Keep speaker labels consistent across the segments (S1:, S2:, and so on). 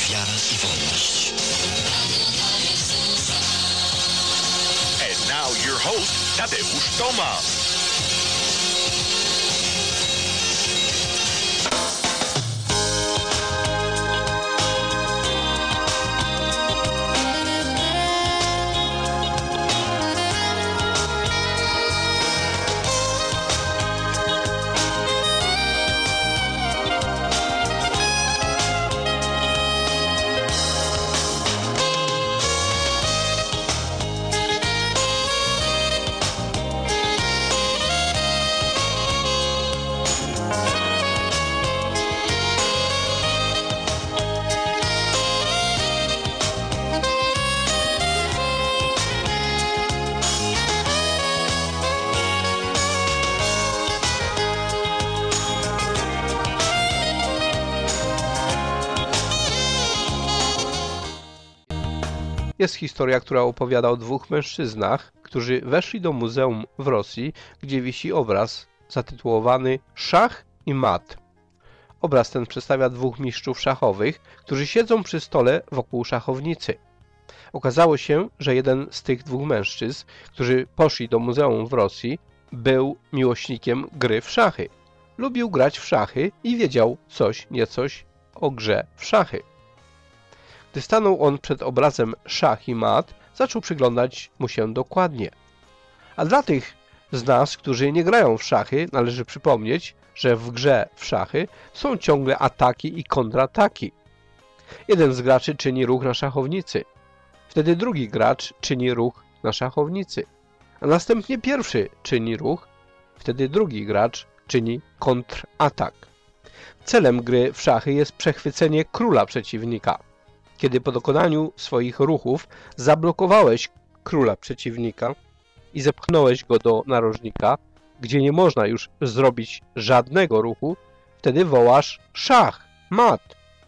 S1: wiara i wolność.
S2: And now your host, Tadeusz Tomasz.
S3: Jest historia, która opowiada o dwóch mężczyznach, którzy weszli do muzeum w Rosji, gdzie wisi obraz zatytułowany Szach i mat. Obraz ten przedstawia dwóch mistrzów szachowych, którzy siedzą przy stole wokół szachownicy. Okazało się, że jeden z tych dwóch mężczyzn, którzy poszli do muzeum w Rosji, był miłośnikiem gry w szachy. Lubił grać w szachy i wiedział niecoś o grze w szachy. Gdy stanął on przed obrazem Szach i mat, zaczął przyglądać mu się dokładnie. A dla tych z nas, którzy nie grają w szachy, należy przypomnieć, że w grze w szachy są ciągle ataki i kontrataki. Jeden z graczy czyni ruch na szachownicy. Wtedy drugi gracz czyni ruch na szachownicy. A następnie pierwszy czyni ruch. Wtedy drugi gracz czyni kontratak. Celem gry w szachy jest przechwycenie króla przeciwnika. Kiedy po dokonaniu swoich ruchów zablokowałeś króla przeciwnika i zepchnąłeś go do narożnika, gdzie nie można już zrobić żadnego ruchu, wtedy wołasz szach, mat.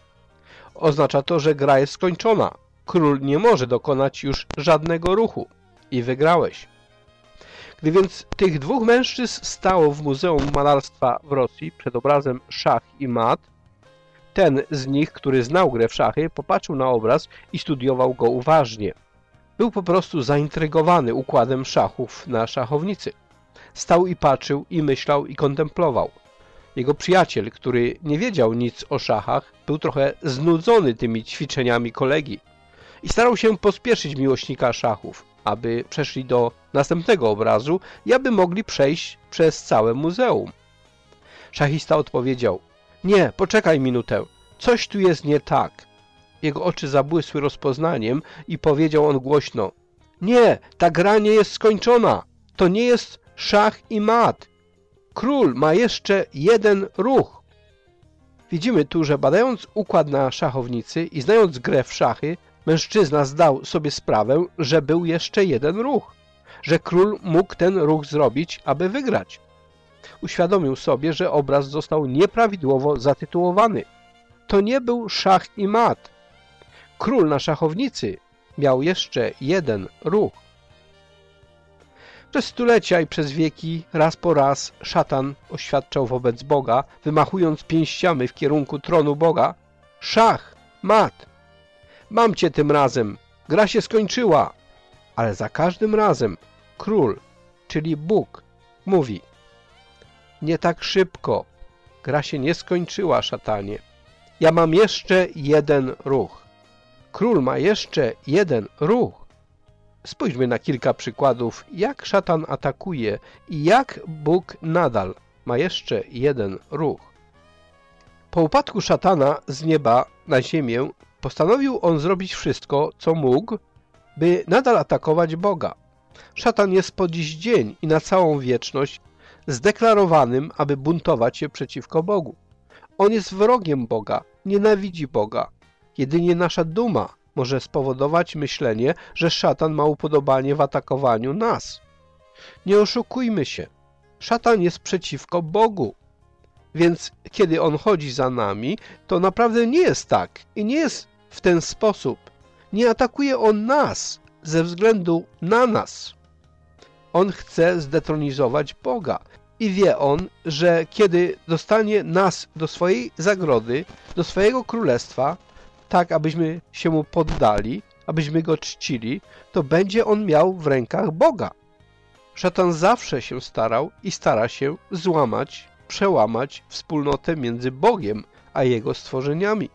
S3: Oznacza to, że gra jest skończona. Król nie może dokonać już żadnego ruchu i wygrałeś. Gdy więc tych dwóch mężczyzn stało w Muzeum Malarstwa w Rosji przed obrazem Szach i mat, ten z nich, który znał grę w szachy, popatrzył na obraz i studiował go uważnie. Był po prostu zaintrygowany układem szachów na szachownicy. Stał i patrzył, i myślał, i kontemplował. Jego przyjaciel, który nie wiedział nic o szachach, był trochę znudzony tymi ćwiczeniami kolegi i starał się pospieszyć miłośnika szachów, aby przeszli do następnego obrazu i aby mogli przejść przez całe muzeum. Szachista odpowiedział: nie, poczekaj minutę, coś tu jest nie tak. Jego oczy zabłysły rozpoznaniem i powiedział on głośno: nie, ta gra nie jest skończona, to nie jest szach i mat. Król ma jeszcze jeden ruch. Widzimy tu, że badając układ na szachownicy i znając grę w szachy, mężczyzna zdał sobie sprawę, że był jeszcze jeden ruch, że król mógł ten ruch zrobić, aby wygrać. Uświadomił sobie, że obraz został nieprawidłowo zatytułowany. To nie był szach i mat. Król na szachownicy miał jeszcze jeden ruch. Przez stulecia i przez wieki, raz po raz, szatan oświadczał wobec Boga, wymachując pięściami w kierunku tronu Boga: szach, mat. Mam cię tym razem, gra się skończyła. Ale za każdym razem król, czyli Bóg, mówi: nie tak szybko, gra się nie skończyła, szatanie. Ja mam jeszcze jeden ruch. Król ma jeszcze jeden ruch. Spójrzmy na kilka przykładów, jak szatan atakuje i jak Bóg nadal ma jeszcze jeden ruch. Po upadku szatana z nieba na ziemię postanowił on zrobić wszystko, co mógł, by nadal atakować Boga. Szatan jest po dziś dzień i na całą wieczność zdeklarowanym, aby buntować się przeciwko Bogu. On jest wrogiem Boga, nienawidzi Boga. Jedynie nasza duma może spowodować myślenie, że szatan ma upodobanie w atakowaniu nas. Nie oszukujmy się. Szatan jest przeciwko Bogu. Więc kiedy on chodzi za nami, to naprawdę nie jest tak i nie jest w ten sposób. Nie atakuje on nas ze względu na nas. On chce zdetronizować Boga i wie on, że kiedy dostanie nas do swojej zagrody, do swojego królestwa, tak abyśmy się mu poddali, abyśmy go czcili, to będzie on miał w rękach Boga. Szatan zawsze się starał i stara się złamać, przełamać wspólnotę między Bogiem a jego stworzeniami.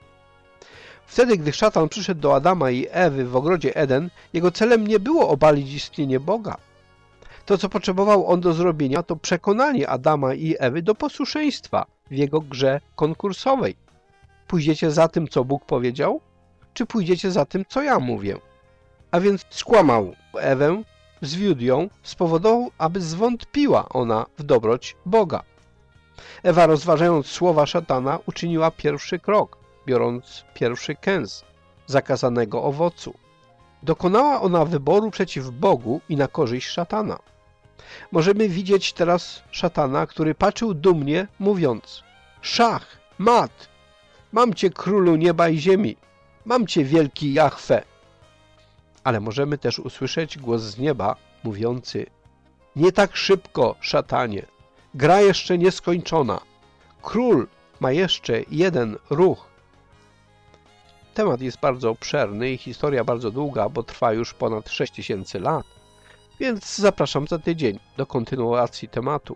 S3: Wtedy, gdy szatan przyszedł do Adama i Ewy w ogrodzie Eden, jego celem nie było obalić istnienie Boga. To, co potrzebował on do zrobienia, to przekonanie Adama i Ewy do posłuszeństwa w jego grze konkursowej. Pójdziecie za tym, co Bóg powiedział, czy pójdziecie za tym, co ja mówię? A więc skłamał Ewę, zwiódł ją, spowodował, aby zwątpiła ona w dobroć Boga. Ewa, rozważając słowa szatana, uczyniła pierwszy krok, biorąc pierwszy kęs zakazanego owocu. Dokonała ona wyboru przeciw Bogu i na korzyść szatana. Możemy widzieć teraz szatana, który patrzył dumnie, mówiąc: szach, mat, mam cię, królu nieba i ziemi, mam cię, wielki Jahwe. Ale możemy też usłyszeć głos z nieba mówiący: nie tak szybko, szatanie, gra jeszcze nieskończona, król ma jeszcze jeden ruch. Temat jest bardzo obszerny i historia bardzo długa, bo trwa już ponad 6000 lat, więc zapraszam za tydzień do kontynuacji tematu.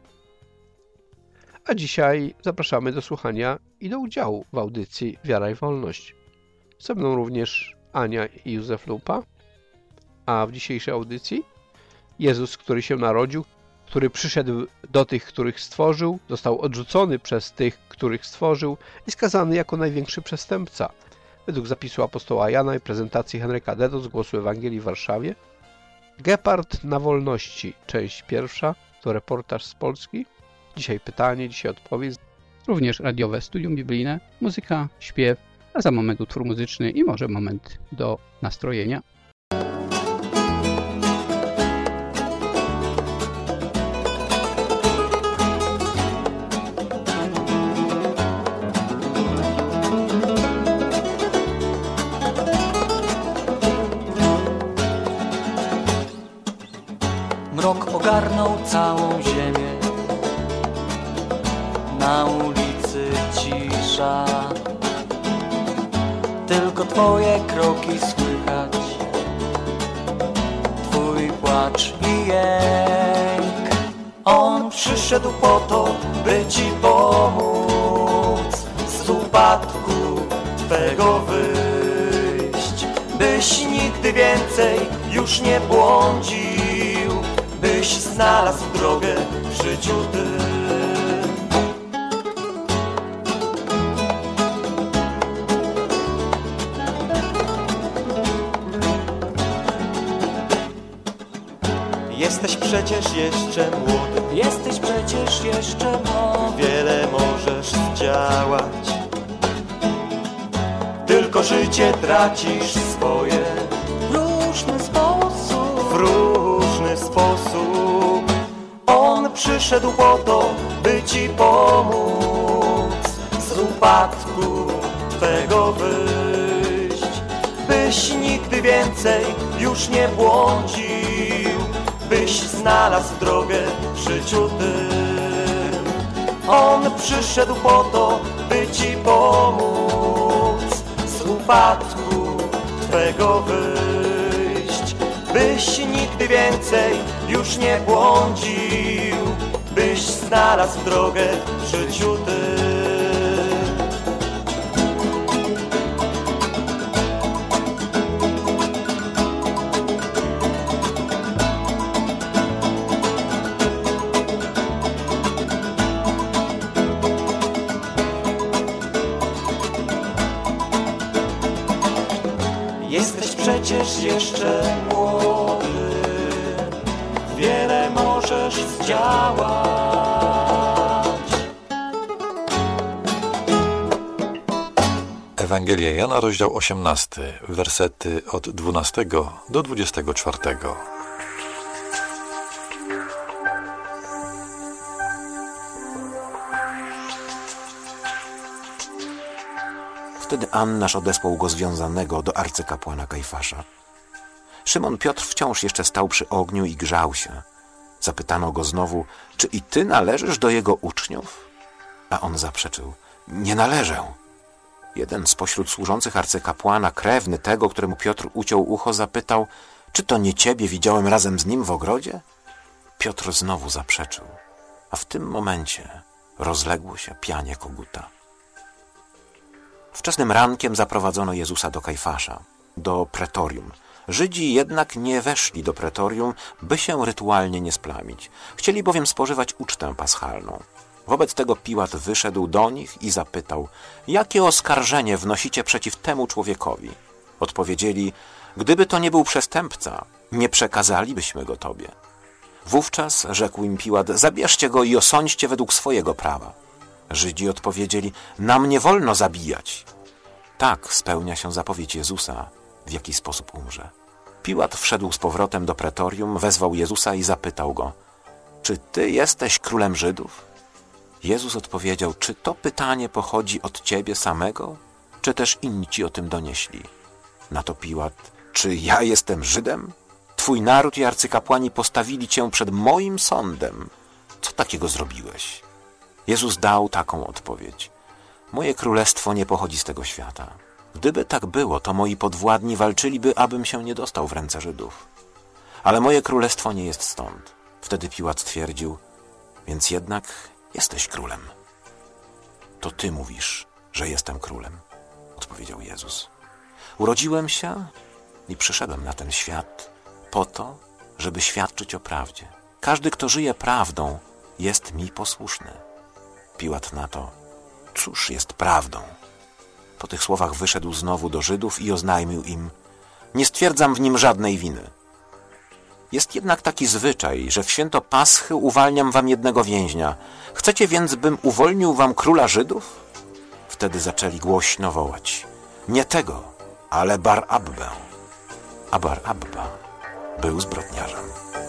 S3: A dzisiaj zapraszamy do słuchania i do udziału w audycji Wiara i Wolność. Ze mną również Ania i Józef Lupa, a w dzisiejszej audycji Jezus, który się narodził, który przyszedł do tych, których stworzył, został odrzucony przez tych, których stworzył i skazany jako największy przestępca. Według zapisu apostoła Jana i prezentacji Henryka Dedo z Głosu Ewangelii w Warszawie. Gepard na wolności, część pierwsza, to reportaż z Polski. Dzisiaj pytanie, dzisiaj odpowiedź.
S1: Również radiowe studium biblijne, muzyka, śpiew, a za moment utwór muzyczny i może moment do nastrojenia.
S4: Mrok ogarnął całą ziemię, na ulicy cisza, tylko twoje kroki słychać, twój płacz i jęk. On przyszedł po to, by ci pomóc z upadku twego wyjść, byś nigdy więcej już nie błądził, byś znalazł drogę w życiu tym. Jesteś przecież jeszcze młody, jesteś przecież jeszcze młody, wiele możesz zdziałać, tylko życie tracisz swoje w różny sposób. On przyszedł po to, by ci pomóc z upadku twego wyjść, byś nigdy więcej już nie błądził, byś znalazł drogę w życiu tym. On przyszedł po to, by ci pomóc z upadku twego wyjść, byś nigdy więcej już nie błądził, byś znalazł drogę w życiu tym. Jesteś przecież jeszcze młody, wiele możesz zdziałać.
S5: Ewangelia Jana, rozdział 18, wersety od 12 do 24.
S6: Wtedy Annasz odesłał go związanego do arcykapłana Kajfasza. Szymon Piotr wciąż jeszcze stał przy ogniu i grzał się. Zapytano go znowu, czy i ty należysz do jego uczniów? A on zaprzeczył, nie należę. Jeden spośród służących arcykapłana, krewny tego, któremu Piotr uciął ucho, zapytał: czy to nie ciebie widziałem razem z nim w ogrodzie? Piotr znowu zaprzeczył, a w tym momencie rozległo się pianie koguta. Wczesnym rankiem zaprowadzono Jezusa do Kajfasza, do pretorium. Żydzi jednak nie weszli do pretorium, by się rytualnie nie splamić. Chcieli bowiem spożywać ucztę paschalną. Wobec tego Piłat wyszedł do nich i zapytał: jakie oskarżenie wnosicie przeciw temu człowiekowi? Odpowiedzieli: gdyby to nie był przestępca, nie przekazalibyśmy go tobie. Wówczas rzekł im Piłat: zabierzcie go i osądźcie według swojego prawa. Żydzi odpowiedzieli: nam nie wolno zabijać. Tak spełnia się zapowiedź Jezusa, w jaki sposób umrze. Piłat wszedł z powrotem do pretorium, wezwał Jezusa i zapytał go: czy ty jesteś królem Żydów? Jezus odpowiedział: czy to pytanie pochodzi od ciebie samego, czy też inni ci o tym donieśli? Na to Piłat: czy ja jestem Żydem? Twój naród i arcykapłani postawili cię przed moim sądem. Co takiego zrobiłeś? Jezus dał taką odpowiedź: moje królestwo nie pochodzi z tego świata. Gdyby tak było, to moi podwładni walczyliby, abym się nie dostał w ręce Żydów. Ale moje królestwo nie jest stąd. Wtedy Piłat stwierdził: więc jednak jesteś królem. To ty mówisz, że jestem królem, odpowiedział Jezus. Urodziłem się i przyszedłem na ten świat po to, żeby świadczyć o prawdzie. Każdy, kto żyje prawdą, jest mi posłuszny. Piłat na to: cóż jest prawdą? Po tych słowach wyszedł znowu do Żydów i oznajmił im: nie stwierdzam w nim żadnej winy. Jest jednak taki zwyczaj, że w święto Paschy uwalniam wam jednego więźnia. Chcecie więc, bym uwolnił wam króla Żydów? Wtedy zaczęli głośno wołać: nie tego, ale Bar-Abbę. A Bar-Abba był zbrodniarzem.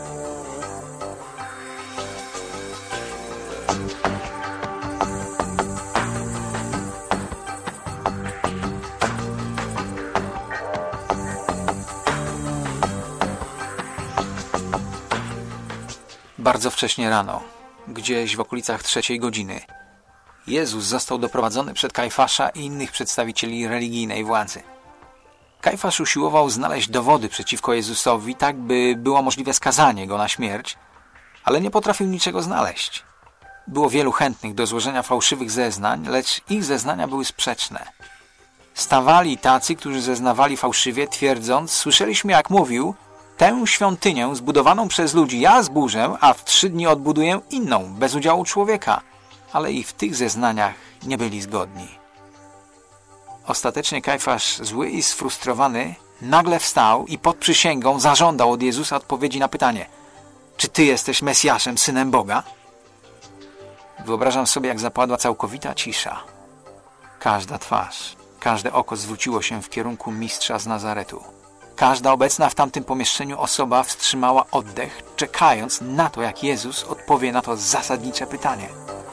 S7: Bardzo wcześnie rano, gdzieś w okolicach 3 godziny, Jezus został doprowadzony przed Kajfasza i innych przedstawicieli religijnej władzy. Kajfasz usiłował znaleźć dowody przeciwko Jezusowi, tak by było możliwe skazanie go na śmierć, ale nie potrafił niczego znaleźć. Było wielu chętnych do złożenia fałszywych zeznań, lecz ich zeznania były sprzeczne. Stawali tacy, którzy zeznawali fałszywie, twierdząc: słyszeliśmy, jak mówił: tę świątynię zbudowaną przez ludzi ja zburzę, a w 3 dni odbuduję inną, bez udziału człowieka. Ale i w tych zeznaniach nie byli zgodni. Ostatecznie Kajfasz, zły i sfrustrowany, nagle wstał i pod przysięgą zażądał od Jezusa odpowiedzi na pytanie: czy ty jesteś Mesjaszem, Synem Boga? Wyobrażam sobie, jak zapadła całkowita cisza. Każda twarz, każde oko zwróciło się w kierunku mistrza z Nazaretu. Każda obecna w tamtym pomieszczeniu osoba wstrzymała oddech, czekając na to, jak Jezus odpowie na to zasadnicze pytanie.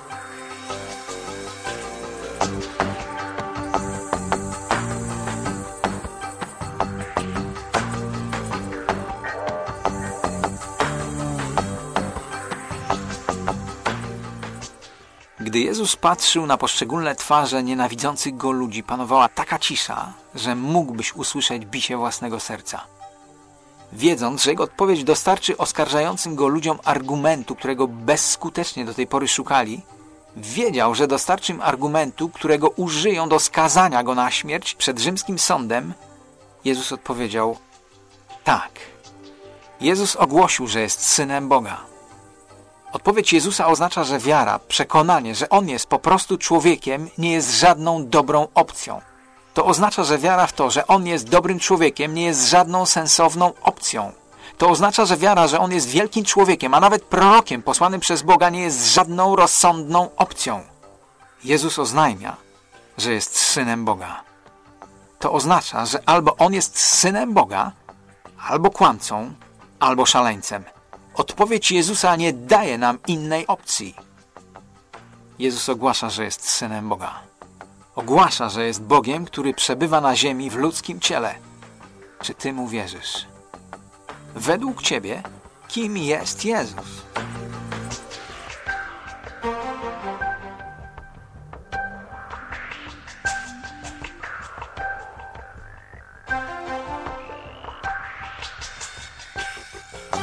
S7: Gdy Jezus patrzył na poszczególne twarze nienawidzących Go ludzi, panowała taka cisza, że mógłbyś usłyszeć bicie własnego serca. Wiedząc, że Jego odpowiedź dostarczy oskarżającym Go ludziom argumentu, którego bezskutecznie do tej pory szukali, wiedział, że dostarczy im argumentu, którego użyją do skazania Go na śmierć przed rzymskim sądem. Jezus odpowiedział: tak. Jezus ogłosił, że jest Synem Boga. Odpowiedź Jezusa oznacza, że wiara, przekonanie, że On jest po prostu człowiekiem, nie jest żadną dobrą opcją. To oznacza, że wiara w to, że On jest dobrym człowiekiem, nie jest żadną sensowną opcją. To oznacza, że wiara, że On jest wielkim człowiekiem, a nawet prorokiem posłanym przez Boga, nie jest żadną rozsądną opcją. Jezus oznajmia, że jest Synem Boga. To oznacza, że albo On jest Synem Boga, albo kłamcą, albo szaleńcem. Odpowiedź Jezusa nie daje nam innej opcji. Jezus ogłasza, że jest Synem Boga. Ogłasza, że jest Bogiem, który przebywa na ziemi w ludzkim ciele. Czy ty mu wierzysz? Według ciebie, kim jest Jezus?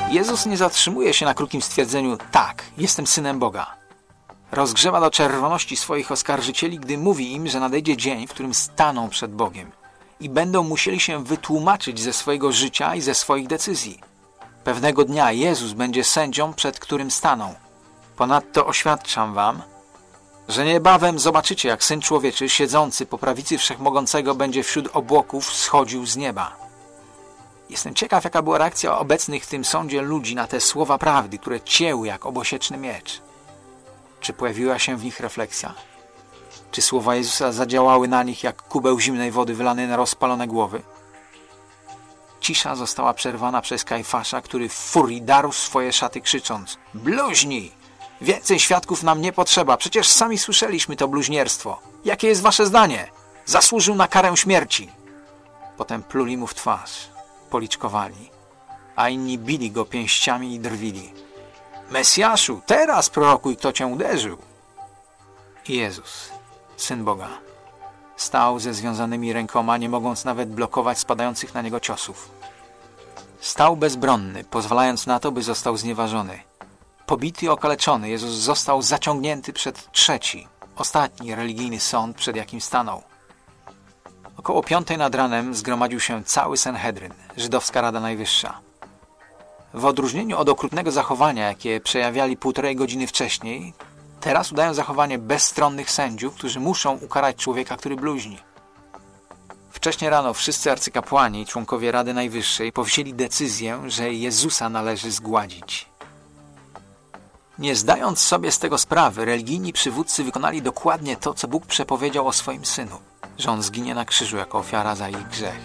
S7: Jezus nie zatrzymuje się na krótkim stwierdzeniu: tak, jestem Synem Boga. Rozgrzewa do czerwoności swoich oskarżycieli, gdy mówi im, że nadejdzie dzień, w którym staną przed Bogiem i będą musieli się wytłumaczyć ze swojego życia i ze swoich decyzji. Pewnego dnia Jezus będzie sędzią, przed którym staną. Ponadto oświadczam wam, że niebawem zobaczycie, jak Syn Człowieczy siedzący po prawicy Wszechmogącego będzie wśród obłoków schodził z nieba. Jestem ciekaw, jaka była reakcja obecnych w tym sądzie ludzi na te słowa prawdy, które cięły jak obosieczny miecz. Czy pojawiła się w nich refleksja? Czy słowa Jezusa zadziałały na nich jak kubeł zimnej wody wylany na rozpalone głowy? Cisza została przerwana przez Kajfasza, który w furii darł swoje szaty, krzycząc: bluźni! Więcej świadków nam nie potrzeba, przecież sami słyszeliśmy to bluźnierstwo. Jakie jest wasze zdanie? Zasłużył na karę śmierci. Potem pluli mu w twarz, policzkowali, a inni bili go pięściami i drwili. Mesjaszu, teraz prorokuj, kto cię uderzył. I Jezus, Syn Boga, stał ze związanymi rękoma, nie mogąc nawet blokować spadających na niego ciosów. Stał bezbronny, pozwalając na to, by został znieważony. Pobity i okaleczony, Jezus został zaciągnięty przed trzeci, ostatni religijny sąd, przed jakim stanął. Około 5:00 nad ranem zgromadził się cały Sanhedryn, żydowska Rada Najwyższa. W odróżnieniu od okrutnego zachowania, jakie przejawiali 1,5 godziny wcześniej, teraz udają zachowanie bezstronnych sędziów, którzy muszą ukarać człowieka, który bluźni. Wcześnie rano wszyscy arcykapłani i członkowie Rady Najwyższej powzięli decyzję, że Jezusa należy zgładzić. Nie zdając sobie z tego sprawy, religijni przywódcy wykonali dokładnie to, co Bóg przepowiedział o swoim Synu, że On zginie na krzyżu jako ofiara za ich grzech.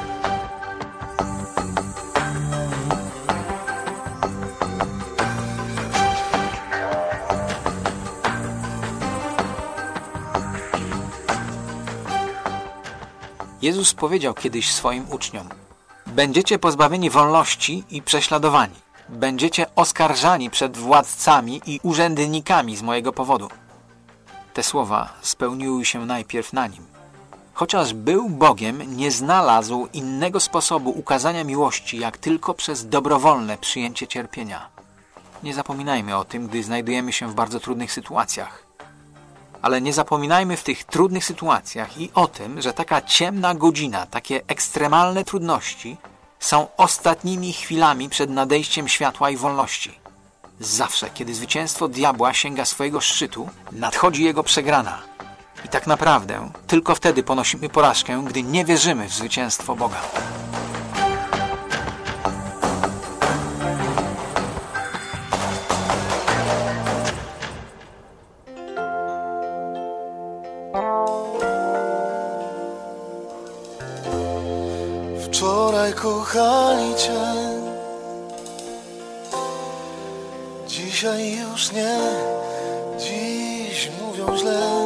S7: Jezus powiedział kiedyś swoim uczniom: będziecie pozbawieni wolności i prześladowani. Będziecie oskarżani przed władcami i urzędnikami z mojego powodu. Te słowa spełniły się najpierw na Nim. Chociaż był Bogiem, nie znalazł innego sposobu ukazania miłości, jak tylko przez dobrowolne przyjęcie cierpienia. Nie zapominajmy o tym, gdy znajdujemy się w bardzo trudnych sytuacjach. Ale nie zapominajmy w tych trudnych sytuacjach i o tym, że taka ciemna godzina, takie ekstremalne trudności są ostatnimi chwilami przed nadejściem światła i wolności. Zawsze, kiedy zwycięstwo diabła sięga swojego szczytu, nadchodzi jego przegrana. I tak naprawdę tylko wtedy ponosimy porażkę, gdy nie wierzymy w zwycięstwo Boga.
S8: Wczoraj kochali Cię, dzisiaj już nie, dziś mówią źle.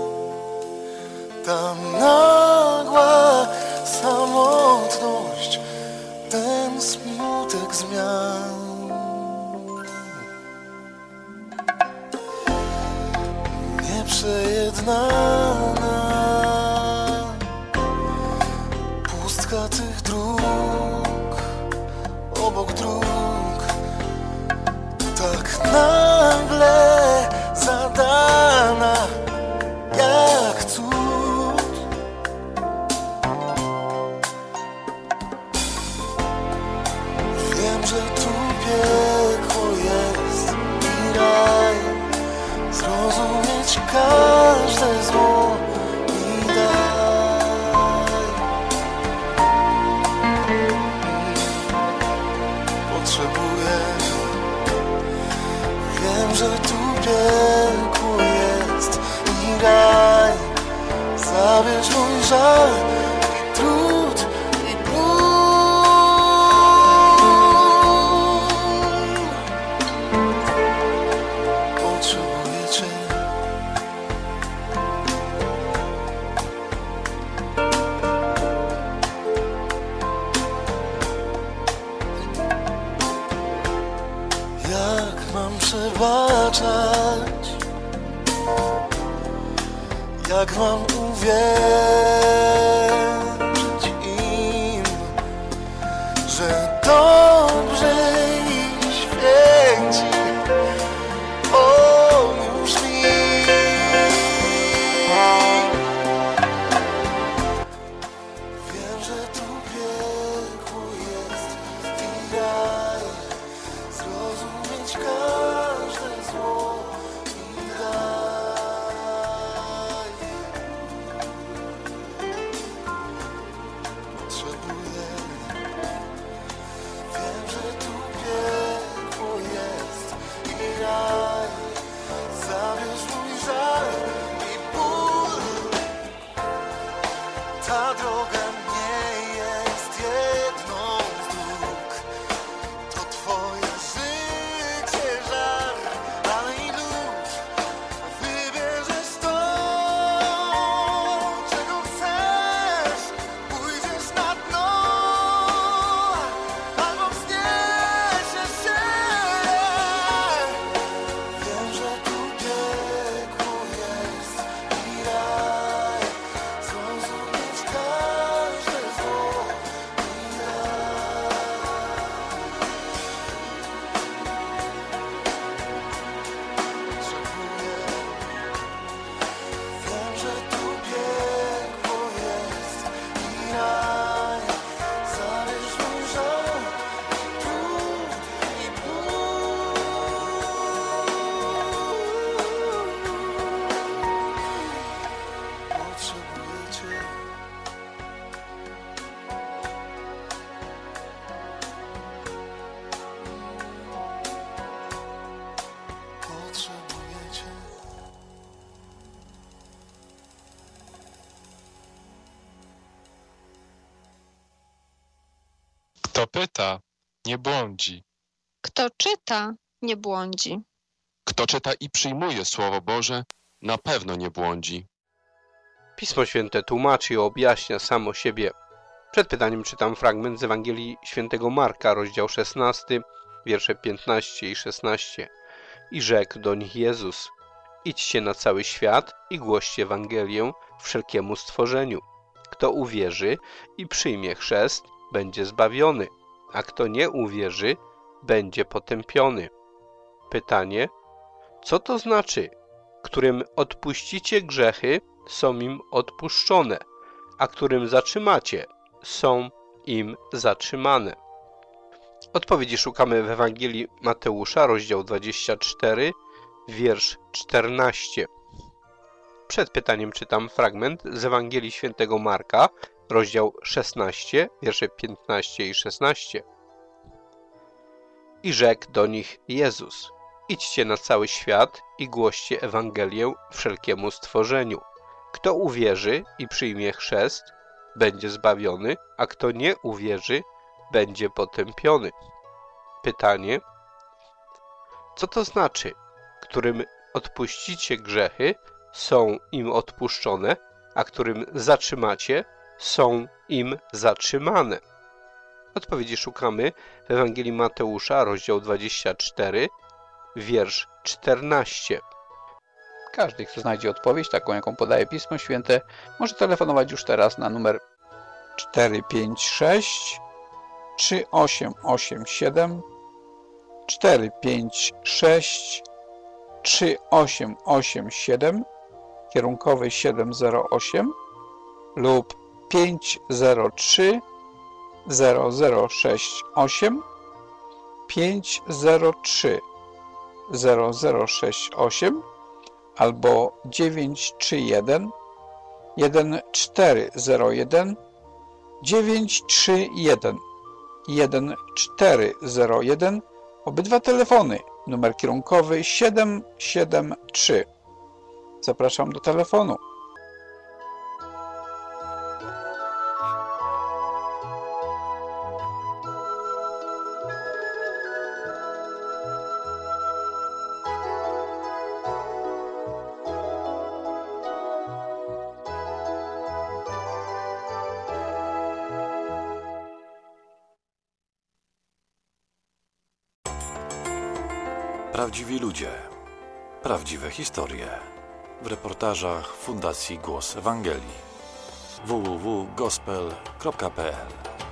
S8: Ta nagła samotność, ten smutek zmian. Nieprzejednana pustka tych dróg, obok dróg, tak nagle zadana jak cud. Wiem, że tu piekło jest i raj, zrozumieć każde zło i daj. Potrzebuję, wiem, że tu piekło jest i raj, zabierz mój żal i trud i ból. Potrzebuję Cię. Jak mam przebaczać? Jak mam uwierzyć im, że dobrze że tu piekło jest i raj, zrozumieć każde zło i daj. Potrzebuję, wiem, że tu piekło jest i raj, zabierz mój żal i ból. Ta droga nie jest jedną z dróg. To twoje życie żar, ale i lód. Wybierzesz to, czego chcesz. Pójdziesz na dno, albo wzniesiesz się. Wiem, że tu piekło jest i raj, zrozumieć każde zło i daj. Potrzebuję, wiem, że tu piekło jest i raj, zabierz mój żal i trud i ból. Potrzebuję cię. Potrzebuję cię.
S9: Kto pyta, nie błądzi.
S10: Kto czyta, nie błądzi.
S9: Kto czyta i przyjmuje Słowo Boże, na pewno nie błądzi.
S3: Pismo Święte tłumaczy i objaśnia samo siebie. Przed pytaniem czytam fragment z Ewangelii Świętego Marka, rozdział 16, wiersze 15 i 16. I rzekł do nich Jezus: idźcie na cały świat i głoście Ewangelię wszelkiemu stworzeniu. Kto uwierzy i przyjmie chrzest, będzie zbawiony, a kto nie uwierzy, będzie potępiony. Pytanie: co to znaczy? Którym odpuścicie grzechy, są im odpuszczone, a którym zatrzymacie, są im zatrzymane. Odpowiedzi szukamy w Ewangelii Mateusza, rozdział 24, wiersz 14. Przed pytaniem czytam fragment z Ewangelii Świętego Marka, rozdział 16, wiersze 15 i 16. I rzekł do nich Jezus: idźcie na cały świat i głoście Ewangelię wszelkiemu stworzeniu. Kto uwierzy i przyjmie chrzest, będzie zbawiony, a kto nie uwierzy, będzie potępiony. Pytanie: co to znaczy? Którym odpuścicie grzechy, są im odpuszczone, a którym zatrzymacie, są im zatrzymane. Odpowiedzi szukamy w Ewangelii Mateusza, rozdział 24, wiersz 14.
S1: Każdy, kto znajdzie odpowiedź, taką jaką podaje Pismo Święte, może telefonować już teraz na numer 456 3887 456 3887 kierunkowy 708 lub 503 0068 503 0068 albo 931 1401 931 1401. Obydwa telefony, numer kierunkowy 773. Zapraszam do telefonu.
S5: Prawdziwi ludzie, prawdziwe historie. W reportażach Fundacji Głos Ewangelii. www.gospel.pl.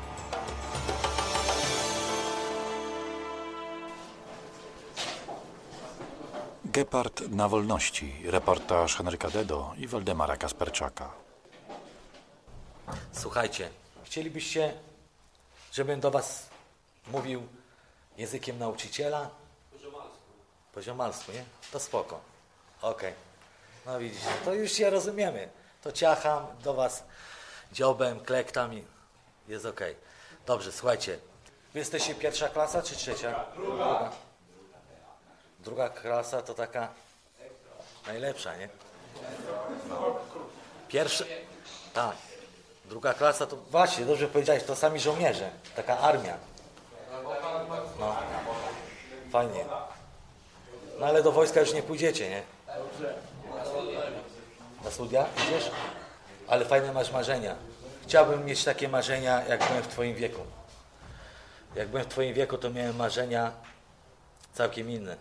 S5: Gepard na wolności. Reportaż Henryka Dedo i Waldemara Kasperczaka.
S11: Słuchajcie, Chcielibyście, żebym do was mówił językiem nauczyciela? Poziomalsku, nie? To spoko. Okej. No widzicie, to już się rozumiemy. To ciacham do was dziobem, klektami. Jest okej. Dobrze, słuchajcie. Wy jesteście pierwsza klasa czy trzecia? Druga. Druga klasa to taka najlepsza, nie? No. Pierwsza. Tak. Druga klasa to właśnie, dobrze powiedziałeś, to sami żołnierze. Taka armia. No. Fajnie. No ale do wojska już nie pójdziecie, nie? Na studia idziesz? Ale fajne masz marzenia. Chciałbym mieć takie marzenia, jak byłem w twoim wieku. Jak byłem w twoim wieku, to miałem marzenia całkiem inne.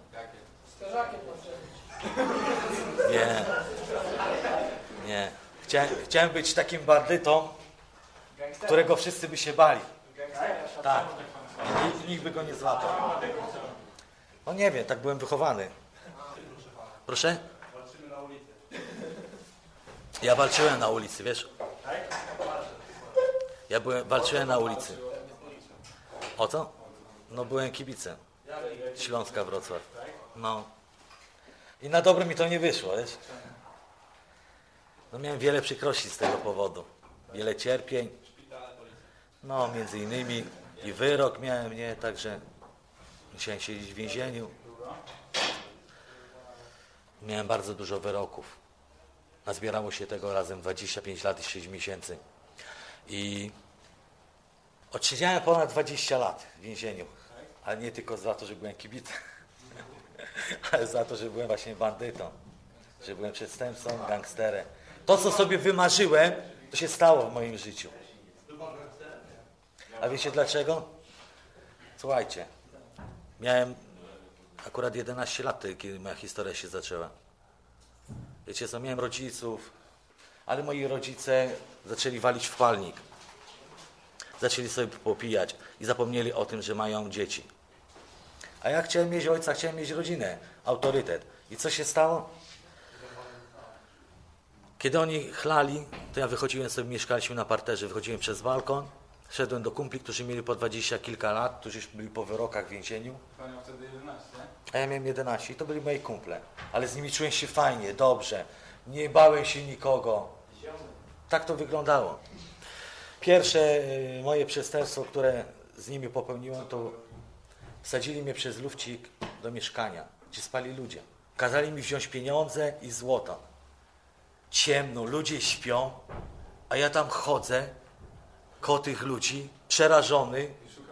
S11: Nie. Nie. Chciałem być takim bandytą, którego wszyscy by się bali. Tak. I nikt by go nie złapał. No nie wiem, tak byłem wychowany. Proszę? Ja walczyłem na ulicy, wiesz? Walczyłem na ulicy. O co? No byłem kibicem. Śląska Wrocław. No. I na dobre mi to nie wyszło, wiesz? No miałem wiele przykrości z tego powodu. Wiele cierpień. No, między innymi i wyrok miałem, nie? Także musiałem siedzieć w więzieniu. Miałem bardzo dużo wyroków. Nazbierało się tego razem 25 lat i 6 miesięcy. I odsiedziałem ponad 20 lat w więzieniu. Ale nie tylko za to, że byłem kibicem, ale za to, że byłem właśnie bandytą. Że byłem przestępcą, gangsterem. To, co sobie wymarzyłem, to się stało w moim życiu. A wiecie dlaczego? Słuchajcie, miałem akurat 11 lat, kiedy moja historia się zaczęła. Wiecie co, miałem rodziców, ale moi rodzice zaczęli walić w palnik. Zaczęli sobie popijać i zapomnieli o tym, że mają dzieci. A ja chciałem mieć ojca, chciałem mieć rodzinę, autorytet. I co się stało? Kiedy oni chlali, to ja wychodziłem sobie, mieszkaliśmy na parterze, wychodziłem przez balkon, szedłem do kumpli, którzy mieli po 20 kilka lat, którzy już byli po wyrokach w więzieniu.
S12: Pan miał wtedy 11?
S11: A ja miałem 11 i to byli moi kumple. Ale z nimi czułem się fajnie, dobrze. Nie bałem się nikogo. Tak to wyglądało. Pierwsze moje przestępstwo, które z nimi popełniłem, to wsadzili mnie przez lufcik do mieszkania, gdzie spali ludzie. Kazali mi wziąć pieniądze i złoto. Ciemno, ludzie śpią, a ja tam chodzę koło tych ludzi, przerażony.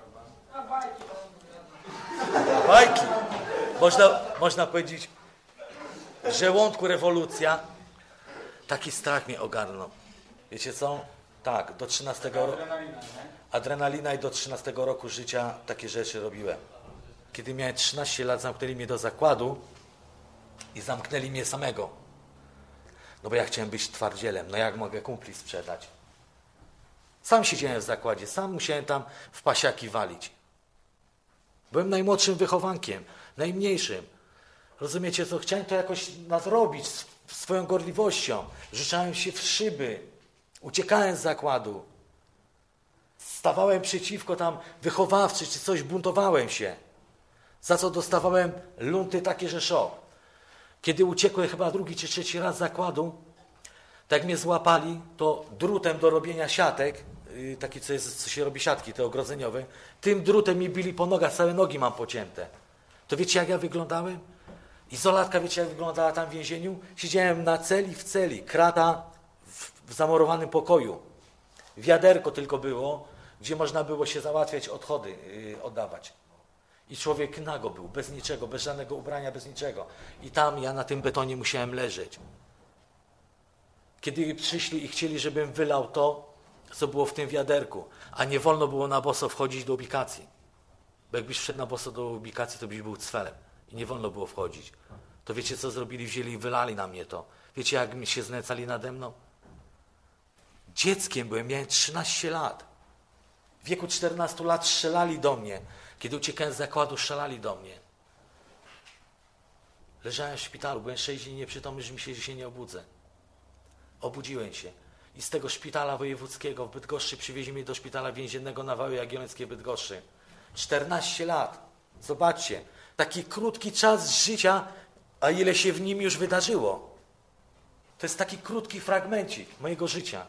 S11: Bajki. Można powiedzieć, w żołądku rewolucja. Taki strach mnie ogarnął. Wiecie co? Tak, do 13 roku. Adrenalina i do 13 roku życia takie rzeczy robiłem. Kiedy miałem 13 lat, zamknęli mnie do zakładu i zamknęli mnie samego. No bo ja chciałem być twardzielem. No jak mogę kumpli sprzedać? Sam siedziałem w zakładzie, sam musiałem tam w pasiaki walić. Byłem najmłodszym wychowankiem, najmniejszym. Rozumiecie co? Chciałem to jakoś nadrobić swoją gorliwością. Rzucałem się w szyby. Uciekałem z zakładu. Stawałem przeciwko tam wychowawcy czy coś, buntowałem się. Za co dostawałem lunty takie, że szok. Kiedy uciekłem chyba drugi czy trzeci raz z zakładu, tak jak mnie złapali, to drutem do robienia siatek, taki co się robi siatki, te ogrodzeniowe, tym drutem mi bili po nogach, całe nogi mam pocięte. To wiecie jak ja wyglądałem? Izolatka, wiecie jak wyglądała tam w więzieniu? Siedziałem na celi w celi, krata w zamurowanym pokoju. Wiaderko tylko było, gdzie można było się załatwiać, odchody oddawać. I człowiek nago był, bez niczego, bez żadnego ubrania, bez niczego. I tam ja na tym betonie musiałem leżeć. Kiedy przyszli i chcieli, żebym wylał to, co było w tym wiaderku, a nie wolno było na boso wchodzić do ubikacji. Bo jakbyś wszedł na boso do ubikacji, to byś był cwelem. I nie wolno było wchodzić. To wiecie, co zrobili? Wzięli i wylali na mnie to. Wiecie, jak mi się znęcali nade mną? Dzieckiem byłem, miałem 13 lat. W wieku 14 lat strzelali do mnie. Kiedy uciekałem z zakładu, strzelali do mnie. Leżałem w szpitalu, byłem 6 dni nieprzytomny, że mi się dzisiaj nie obudzę. Obudziłem się. I z tego szpitala wojewódzkiego w Bydgoszczy przywieźli mnie do szpitala więziennego na Wały Jagiellońskiej w Bydgoszczy. 14 lat. Zobaczcie, taki krótki czas życia, a ile się w nim już wydarzyło. To jest taki krótki fragmencik mojego życia.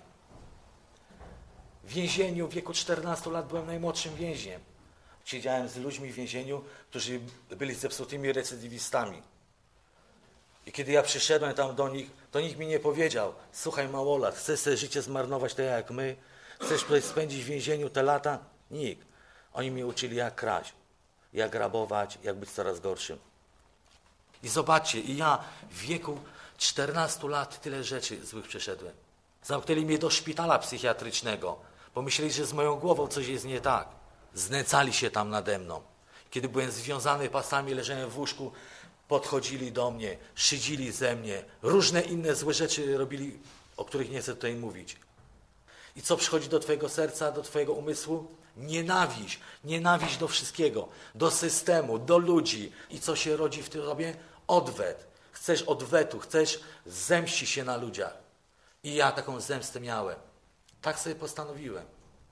S11: W więzieniu w wieku 14 lat byłem najmłodszym więźniem. Siedziałem z ludźmi w więzieniu, którzy byli zepsutymi recydywistami. I kiedy ja przyszedłem tam do nich, to nikt mi nie powiedział: słuchaj małolat, chcesz sobie życie zmarnować tak jak my? Chcesz tutaj spędzić w więzieniu te lata? Nikt. Oni mnie uczyli, jak kraść, jak rabować, jak być coraz gorszym. I zobaczcie, i ja w wieku 14 lat tyle rzeczy złych przeszedłem. Zamknęli mnie do szpitala psychiatrycznego, bo myśleli, że z moją głową coś jest nie tak. Znęcali się tam nade mną. Kiedy byłem związany pasami, leżałem w łóżku, podchodzili do mnie, szydzili ze mnie, różne inne złe rzeczy robili, o których nie chcę tutaj mówić. I co przychodzi do twojego serca, do twojego umysłu? Nienawiść. Nienawiść do wszystkiego, do systemu, do ludzi. I co się rodzi w tobie? Odwet. Chcesz odwetu, chcesz zemścić się na ludziach. I ja taką zemstę miałem. Tak sobie postanowiłem.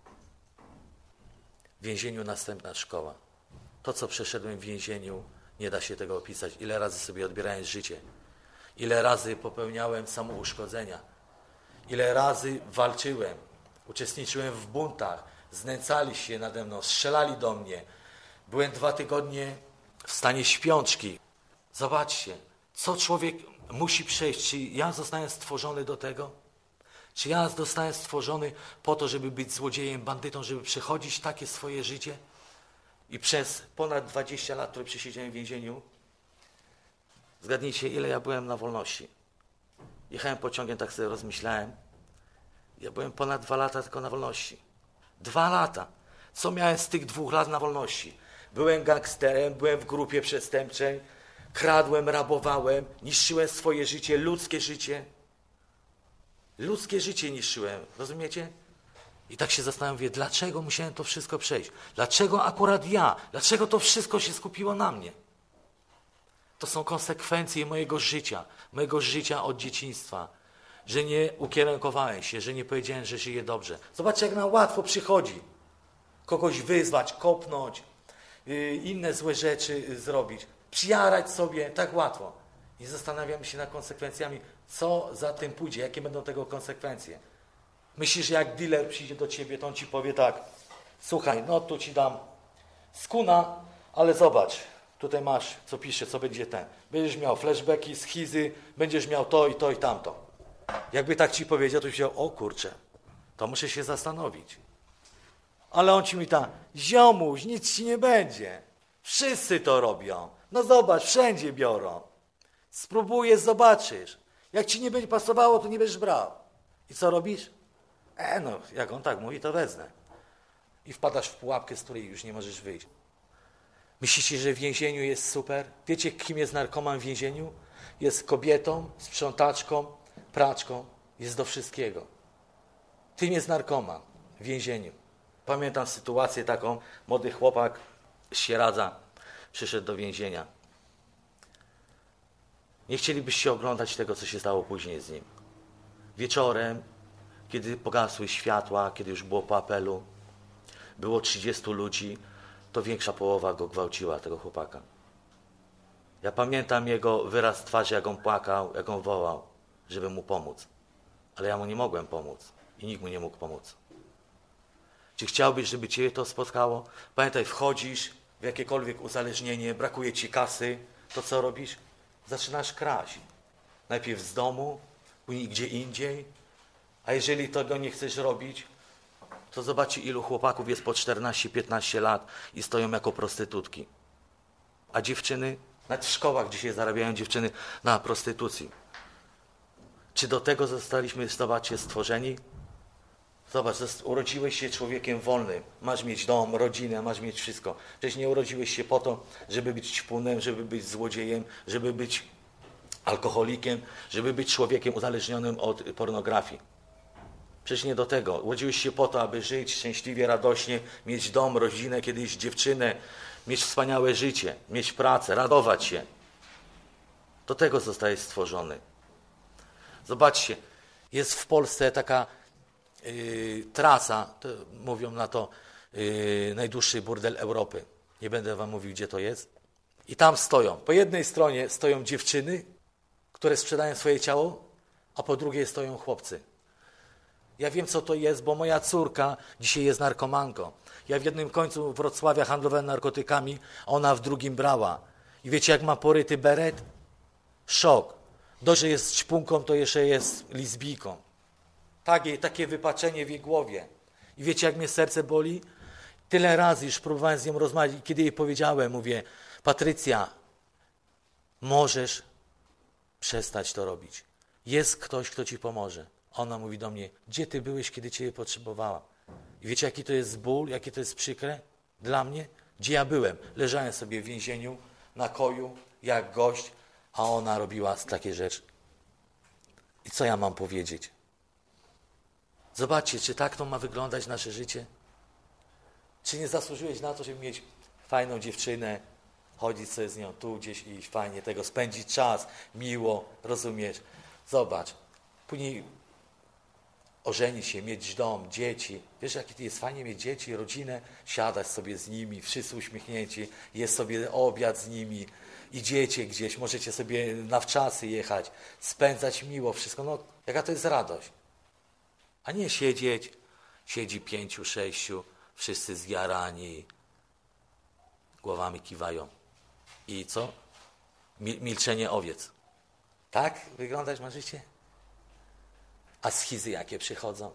S11: W więzieniu następna szkoła. To, co przeszedłem w więzieniu, nie da się tego opisać. Ile razy sobie odbierałem życie. Ile razy popełniałem samouszkodzenia. Ile razy walczyłem. Uczestniczyłem w buntach. Znęcali się nade mną. Strzelali do mnie. Byłem 2 tygodnie w stanie śpiączki. Zobaczcie, co człowiek musi przejść. Czy ja zostałem stworzony do tego? Czy ja zostałem stworzony po to, żeby być złodziejem, bandytą, żeby przechodzić takie swoje życie? I przez ponad 20 lat, które przesiedziałem w więzieniu, zgadnijcie, ile ja byłem na wolności. Jechałem pociągiem, tak sobie rozmyślałem. Ja byłem ponad 2 lata tylko na wolności. 2 lata. Co miałem z tych 2 lat na wolności? Byłem gangsterem, byłem w grupie przestępczej, kradłem, rabowałem, niszczyłem swoje życie, ludzkie życie. Ludzkie życie niszczyłem, rozumiecie? I tak się zastanawiam, dlaczego musiałem to wszystko przejść? Dlaczego akurat ja? Dlaczego to wszystko się skupiło na mnie? To są konsekwencje mojego życia od dzieciństwa. Że nie ukierunkowałem się, że nie powiedziałem, że żyję dobrze. Zobaczcie, jak nam łatwo przychodzi. Kogoś wyzwać, kopnąć, inne złe rzeczy zrobić. Przyjarać sobie, tak łatwo. I zastanawiamy się nad konsekwencjami, co za tym pójdzie, jakie będą tego konsekwencje. Myślisz, że jak dealer przyjdzie do ciebie, to on ci powie tak: słuchaj, no tu ci dam skuna, ale zobacz, tutaj masz, co pisze, co będzie ten. Będziesz miał flashbacki, schizy, będziesz miał to i tamto. Jakby tak ci powiedział, to byś powiedział: o kurczę, to muszę się zastanowić. Ale on ci mówi tak: ziomuś, nic ci nie będzie. Wszyscy to robią. No zobacz, wszędzie biorą. Spróbujesz, zobaczysz. Jak ci nie będzie pasowało, to nie będziesz brał. I co robisz? No, jak on tak mówi, to wezmę. I wpadasz w pułapkę, z której już nie możesz wyjść. Myślicie, że w więzieniu jest super? Wiecie, kim jest narkoman w więzieniu? Jest kobietą, sprzątaczką, praczką. Jest do wszystkiego. Tym jest narkoman w więzieniu. Pamiętam sytuację taką, młody chłopak z Sieradza przyszedł do więzienia. Nie chcielibyście oglądać tego, co się stało później z nim. Wieczorem, kiedy pogasły światła, kiedy już było po apelu, było 30 ludzi, to większa połowa go gwałciła, tego chłopaka. Ja pamiętam jego wyraz twarzy, jak on płakał, jak on wołał, żeby mu pomóc. Ale ja mu nie mogłem pomóc i nikt mu nie mógł pomóc. Czy chciałbyś, żeby cię to spotkało? Pamiętaj, wchodzisz w jakiekolwiek uzależnienie, brakuje ci kasy, to co robisz? Zaczynasz kraść. Najpierw z domu, później gdzie indziej. A jeżeli tego nie chcesz robić, to zobaczcie, ilu chłopaków jest po 14-15 lat i stoją jako prostytutki. A dziewczyny, nawet w szkołach dzisiaj zarabiają dziewczyny na prostytucji. Czy do tego zostaliśmy, zobaczcie, stworzeni? Zobacz, urodziłeś się człowiekiem wolnym. Masz mieć dom, rodzinę, masz mieć wszystko. Przecież nie urodziłeś się po to, żeby być ćpunem, żeby być złodziejem, żeby być alkoholikiem, żeby być człowiekiem uzależnionym od pornografii. Przecież nie do tego. Urodziłeś się po to, aby żyć szczęśliwie, radośnie, mieć dom, rodzinę, kiedyś dziewczynę, mieć wspaniałe życie, mieć pracę, radować się. Do tego zostałeś stworzony. Zobaczcie, jest w Polsce taka trasa, to mówią na to najdłuższy burdel Europy. Nie będę wam mówił, gdzie to jest. I tam stoją. Po jednej stronie stoją dziewczyny, które sprzedają swoje ciało, a po drugiej stoją chłopcy. Ja wiem, co to jest, bo moja córka dzisiaj jest narkomanką. Ja w jednym końcu Wrocławia handlowałem narkotykami, a ona w drugim brała. I wiecie, jak ma poryty beret? Szok. Dość, że jest ćpunką, to jeszcze jest lesbijką. Takie wypaczenie w jej głowie. I wiecie, jak mnie serce boli? Tyle razy już próbowałem z nią rozmawiać i kiedy jej powiedziałem, mówię, Patrycja, możesz przestać to robić. Jest ktoś, kto ci pomoże. Ona mówi do mnie, gdzie ty byłeś, kiedy cię potrzebowałam? I wiecie, jaki to jest ból, jakie to jest przykre dla mnie? Gdzie ja byłem? Leżałem sobie w więzieniu, na koju, jak gość, a ona robiła takie rzeczy. I co ja mam powiedzieć? Zobaczcie, czy tak to ma wyglądać nasze życie? Czy nie zasłużyłeś na to, żeby mieć fajną dziewczynę, chodzić sobie z nią tu gdzieś i fajnie tego spędzić czas, miło, rozumiesz? Zobacz, później ożenić się, mieć dom, dzieci. Wiesz, jakie jest fajnie mieć dzieci, rodzinę, siadać sobie z nimi, wszyscy uśmiechnięci, jest sobie obiad z nimi, idziecie gdzieś, możecie sobie na wczasy jechać, spędzać miło wszystko. No, jaka to jest radość. A nie siedzi 5, 6, wszyscy zjarani, głowami kiwają. I co? Milczenie owiec. Tak wyglądać ma życie? A schizy jakie przychodzą?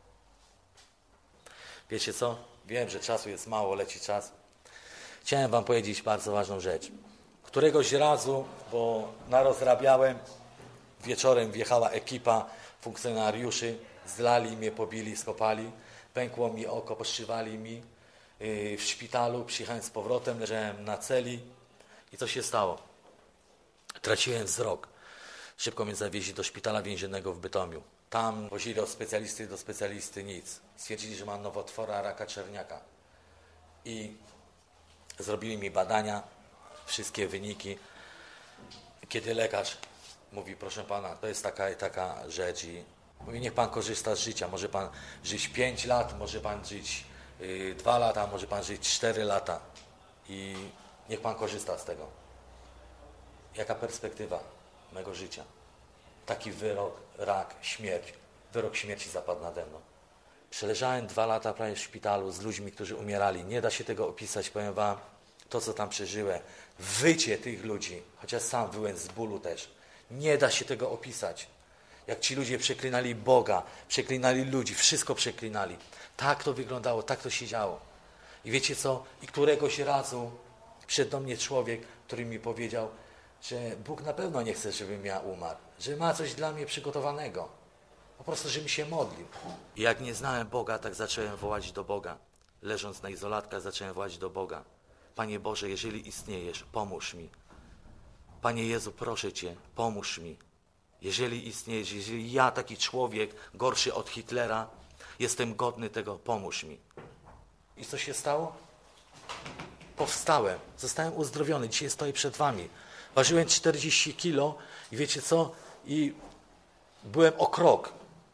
S11: Wiecie co? Wiem, że czasu jest mało, leci czas. Chciałem wam powiedzieć bardzo ważną rzecz. Któregoś razu, bo narozrabiałem, wieczorem wjechała ekipa funkcjonariuszy, zlali mnie, pobili, skopali, pękło mi oko, poszczywali mi w szpitalu, przyjechałem z powrotem, leżałem na celi i co się stało? Traciłem wzrok. Szybko mnie zawieźli do szpitala więziennego w Bytomiu. Tam wozili od specjalisty do specjalisty nic. Stwierdzili, że mam nowotwora raka czerniaka. I zrobili mi badania, wszystkie wyniki. Kiedy lekarz mówi, proszę pana, to jest taka rzecz i mówi, niech pan korzysta z życia. Może pan żyć 5 lat, może pan żyć 2 lata, może pan żyć 4 lata. I niech pan korzysta z tego. Jaka perspektywa mego życia? Taki wyrok, rak, śmierć. Wyrok śmierci zapadł nade mną. Przeleżałem 2 lata prawie w szpitalu z ludźmi, którzy umierali. Nie da się tego opisać, powiem wam, to co tam przeżyłem. Wycie tych ludzi, chociaż sam wyłem z bólu też. Nie da się tego opisać. Jak ci ludzie przeklinali Boga, przeklinali ludzi, wszystko przeklinali. Tak to wyglądało, tak to się działo. I wiecie co? I któregoś razu przyszedł do mnie człowiek, który mi powiedział, że Bóg na pewno nie chce, żebym ja umarł, że ma coś dla mnie przygotowanego. Po prostu, żebym się modlił. I jak nie znałem Boga, tak zacząłem wołać do Boga. Leżąc na izolatkach, zacząłem wołać do Boga. Panie Boże, jeżeli istniejesz, pomóż mi. Panie Jezu, proszę Cię, pomóż mi. Jeżeli istniejesz, jeżeli ja, taki człowiek, gorszy od Hitlera, jestem godny tego, pomóż mi. I co się stało? Powstałem, zostałem uzdrowiony, dzisiaj stoję przed wami. Ważyłem 40 kilo i wiecie co? I byłem o krok.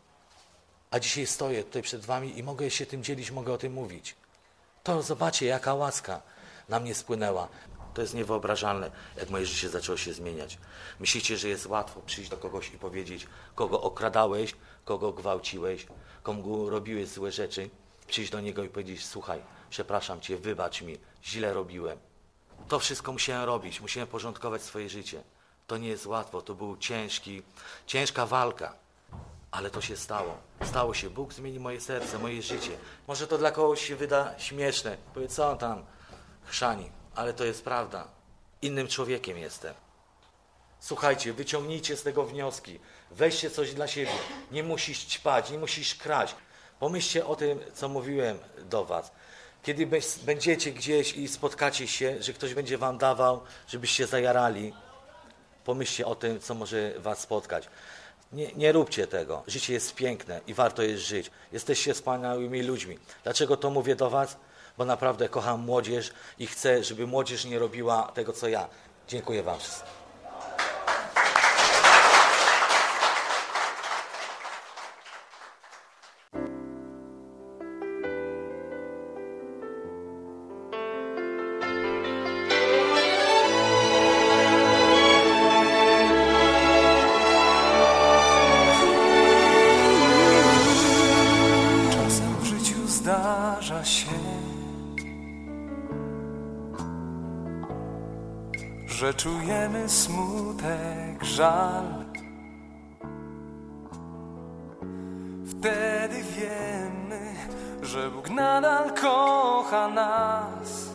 S11: A dzisiaj stoję tutaj przed wami i mogę się tym dzielić, mogę o tym mówić. To zobaczcie, jaka łaska na mnie spłynęła. To jest niewyobrażalne, jak moje życie zaczęło się zmieniać. Myślicie, że jest łatwo przyjść do kogoś i powiedzieć, kogo okradałeś, kogo gwałciłeś, komu robiłeś złe rzeczy, przyjść do niego i powiedzieć, słuchaj, przepraszam Cię, wybacz mi, źle robiłem. To wszystko musiałem robić, musiałem porządkować swoje życie. To nie jest łatwo, to była ciężka walka, ale to się stało. Stało się, Bóg zmieni moje serce, moje życie. Może to dla kogoś się wyda śmieszne, powiedz, co on tam chrzani, ale to jest prawda. Innym człowiekiem jestem. Słuchajcie, wyciągnijcie z tego wnioski, weźcie coś dla siebie. Nie musisz ćpać, nie musisz kraść. Pomyślcie o tym, co mówiłem do was. Kiedy będziecie gdzieś i spotkacie się, że ktoś będzie wam dawał, żebyście zajarali, pomyślcie o tym, co może was spotkać. Nie róbcie tego. Życie jest piękne i warto jest żyć. Jesteście wspaniałymi ludźmi. Dlaczego to mówię do was? Bo naprawdę kocham młodzież i chcę, żeby młodzież nie robiła tego, co ja. Dziękuję wam wszystkim.
S8: zdarza się, że czujemy smutek, żal. Wtedy wiemy, że Bóg nadal kocha nas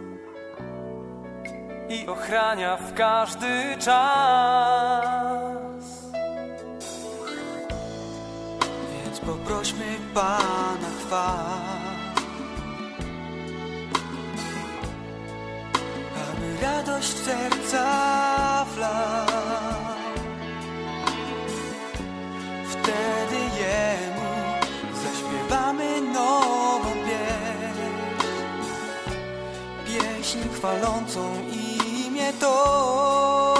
S8: i ochrania w każdy czas. Więc poprośmy Pana chwał, aby radość w serca wlał. Wtedy Jemu zaśpiewamy nową pieśń chwalącą imię to.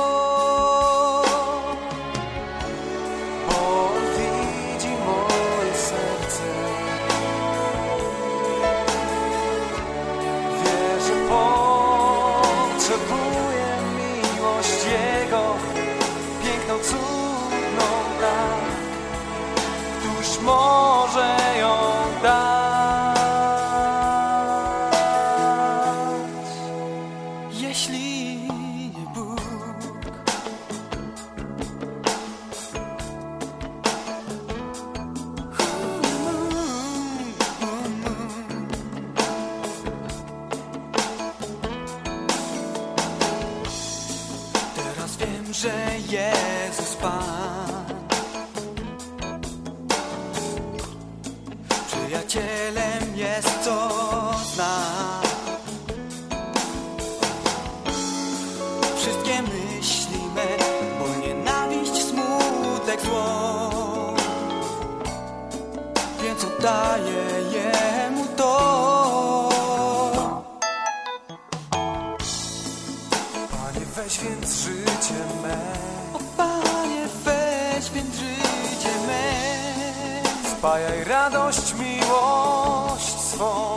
S8: Bo On widzi moje serce, wie, że potrzebuję miłość Jego, piękną, cudną tak, któż może ją dać. Że Jezus Pan przyjacielem jest, co zna wszystkie myśli me, bo nienawiść, smutek, zło, więc oddaję Jemu to. Panie, weź więc życie me. O Panie, weź więc życie me. Spajaj radość, miłość swą.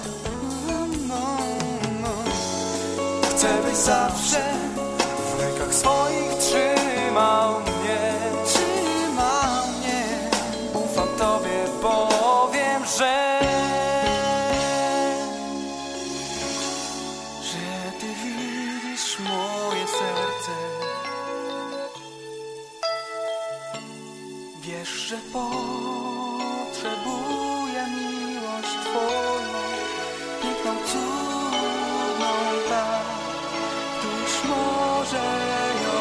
S8: Chcę, byś zawsze w rękach swoich trzymał mnie. Trzymał mnie. Ufam Tobie, bo wiem, że Ty widzisz moje serce. Wiesz, że potrzebuję miłość Twoją, piękną, cudną tak, któż może ją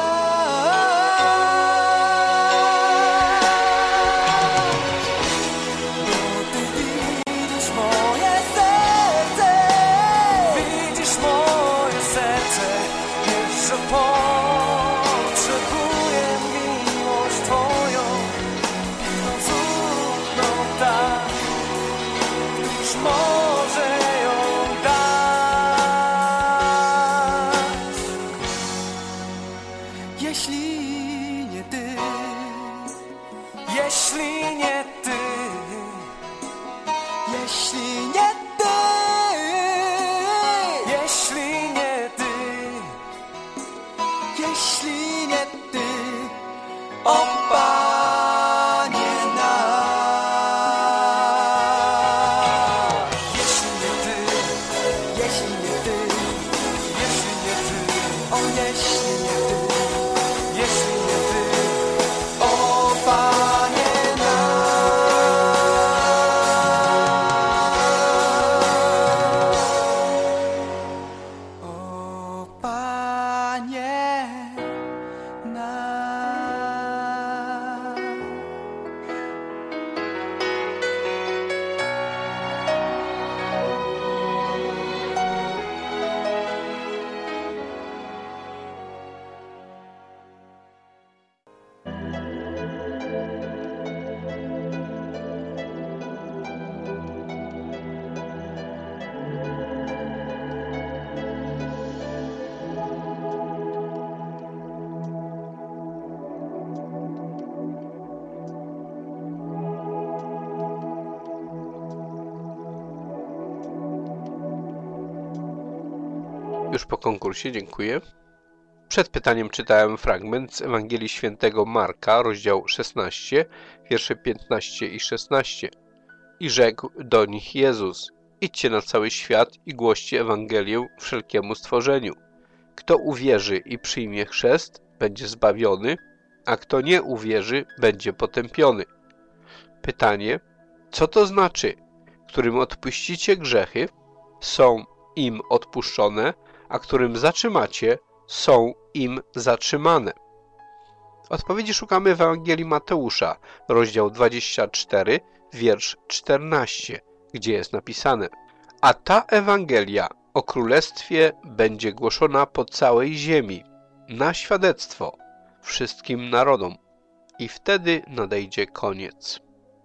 S8: dać. Bo Ty widzisz moje serce, widzisz moje serce, wiesz, że potrzebuję miłość Twoją, piękną, cudną tak, któż może ją dać. Jeśli nie Ty, jeśli nie Ty, jeśli nie Ty, jeśli nie Ty, jeśli nie Ty, o Panie nasz. Jeśli nie Ty, jeśli nie Ty, jeśli nie Ty, o jeśli nie Ty, jeśli nie Ty, o Panie nasz. O Panie nasz.
S3: Już po konkursie, dziękuję. Przed pytaniem czytałem fragment z Ewangelii Świętego Marka, rozdział 16, wiersze 15 i 16. I rzekł do nich Jezus: idźcie na cały świat i głoście Ewangelię wszelkiemu stworzeniu. Kto uwierzy i przyjmie chrzest, będzie zbawiony, a kto nie uwierzy, będzie potępiony. Pytanie: co to znaczy? Którym odpuścicie grzechy, są im odpuszczone, a którym zatrzymacie, są im zatrzymane. Odpowiedzi szukamy w Ewangelii Mateusza, rozdział 24, wiersz 14, gdzie jest napisane: a ta Ewangelia o Królestwie będzie głoszona po całej ziemi, na świadectwo wszystkim narodom, i wtedy nadejdzie koniec.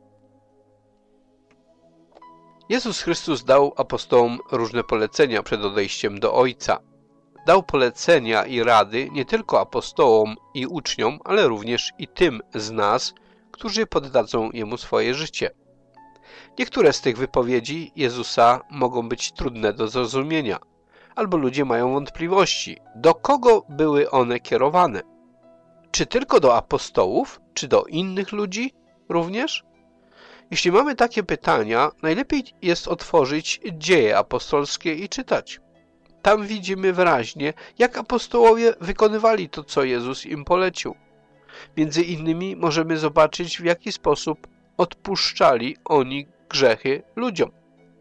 S3: Jezus Chrystus dał apostołom różne polecenia przed odejściem do Ojca. Dał polecenia i rady nie tylko apostołom i uczniom, ale również i tym z nas, którzy poddadzą Jemu swoje życie. Niektóre z tych wypowiedzi Jezusa mogą być trudne do zrozumienia, albo ludzie mają wątpliwości, do kogo były one kierowane. Czy tylko do apostołów, czy do innych ludzi również? Jeśli mamy takie pytania, najlepiej jest otworzyć Dzieje apostolskie i czytać. Tam widzimy wyraźnie, jak apostołowie wykonywali to, co Jezus im polecił. Między innymi możemy zobaczyć, w jaki sposób odpuszczali oni grzechy ludziom.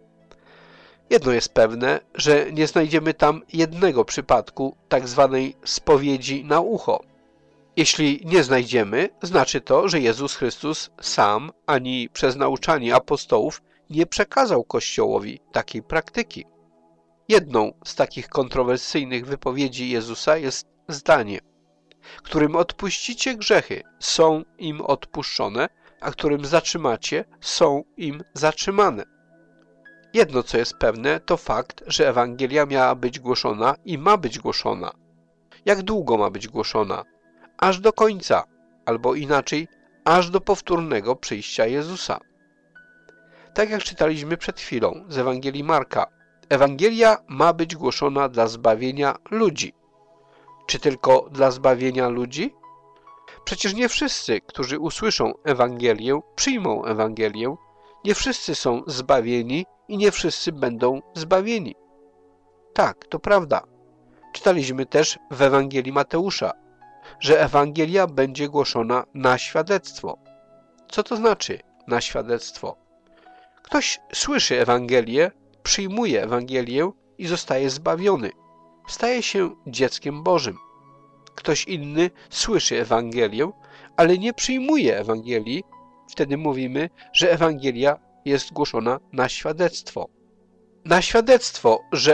S3: Jedno jest pewne, że nie znajdziemy tam jednego przypadku tak zwanej spowiedzi na ucho. Jeśli nie znajdziemy, znaczy to, że Jezus Chrystus sam ani przez nauczanie apostołów nie przekazał Kościołowi takiej praktyki. Jedną z takich kontrowersyjnych wypowiedzi Jezusa jest zdanie: którym odpuścicie grzechy, są im odpuszczone, a którym zatrzymacie, są im zatrzymane. Jedno, co jest pewne, to fakt, że Ewangelia miała być głoszona i ma być głoszona. Jak długo ma być głoszona? Aż do końca, albo inaczej, aż do powtórnego przyjścia Jezusa. Tak jak czytaliśmy przed chwilą z Ewangelii Marka, Ewangelia ma być głoszona dla zbawienia ludzi. Czy tylko dla zbawienia ludzi? Przecież nie wszyscy, którzy usłyszą Ewangelię, przyjmą Ewangelię, nie wszyscy są zbawieni i nie wszyscy będą zbawieni. Tak, to prawda. Czytaliśmy też w Ewangelii Mateusza, że Ewangelia będzie głoszona na świadectwo. Co to znaczy na świadectwo? Ktoś słyszy Ewangelię, przyjmuje Ewangelię i zostaje zbawiony. Staje się dzieckiem Bożym. Ktoś inny słyszy Ewangelię, ale nie przyjmuje Ewangelii. Wtedy mówimy, że Ewangelia jest głoszona na świadectwo. Na świadectwo, że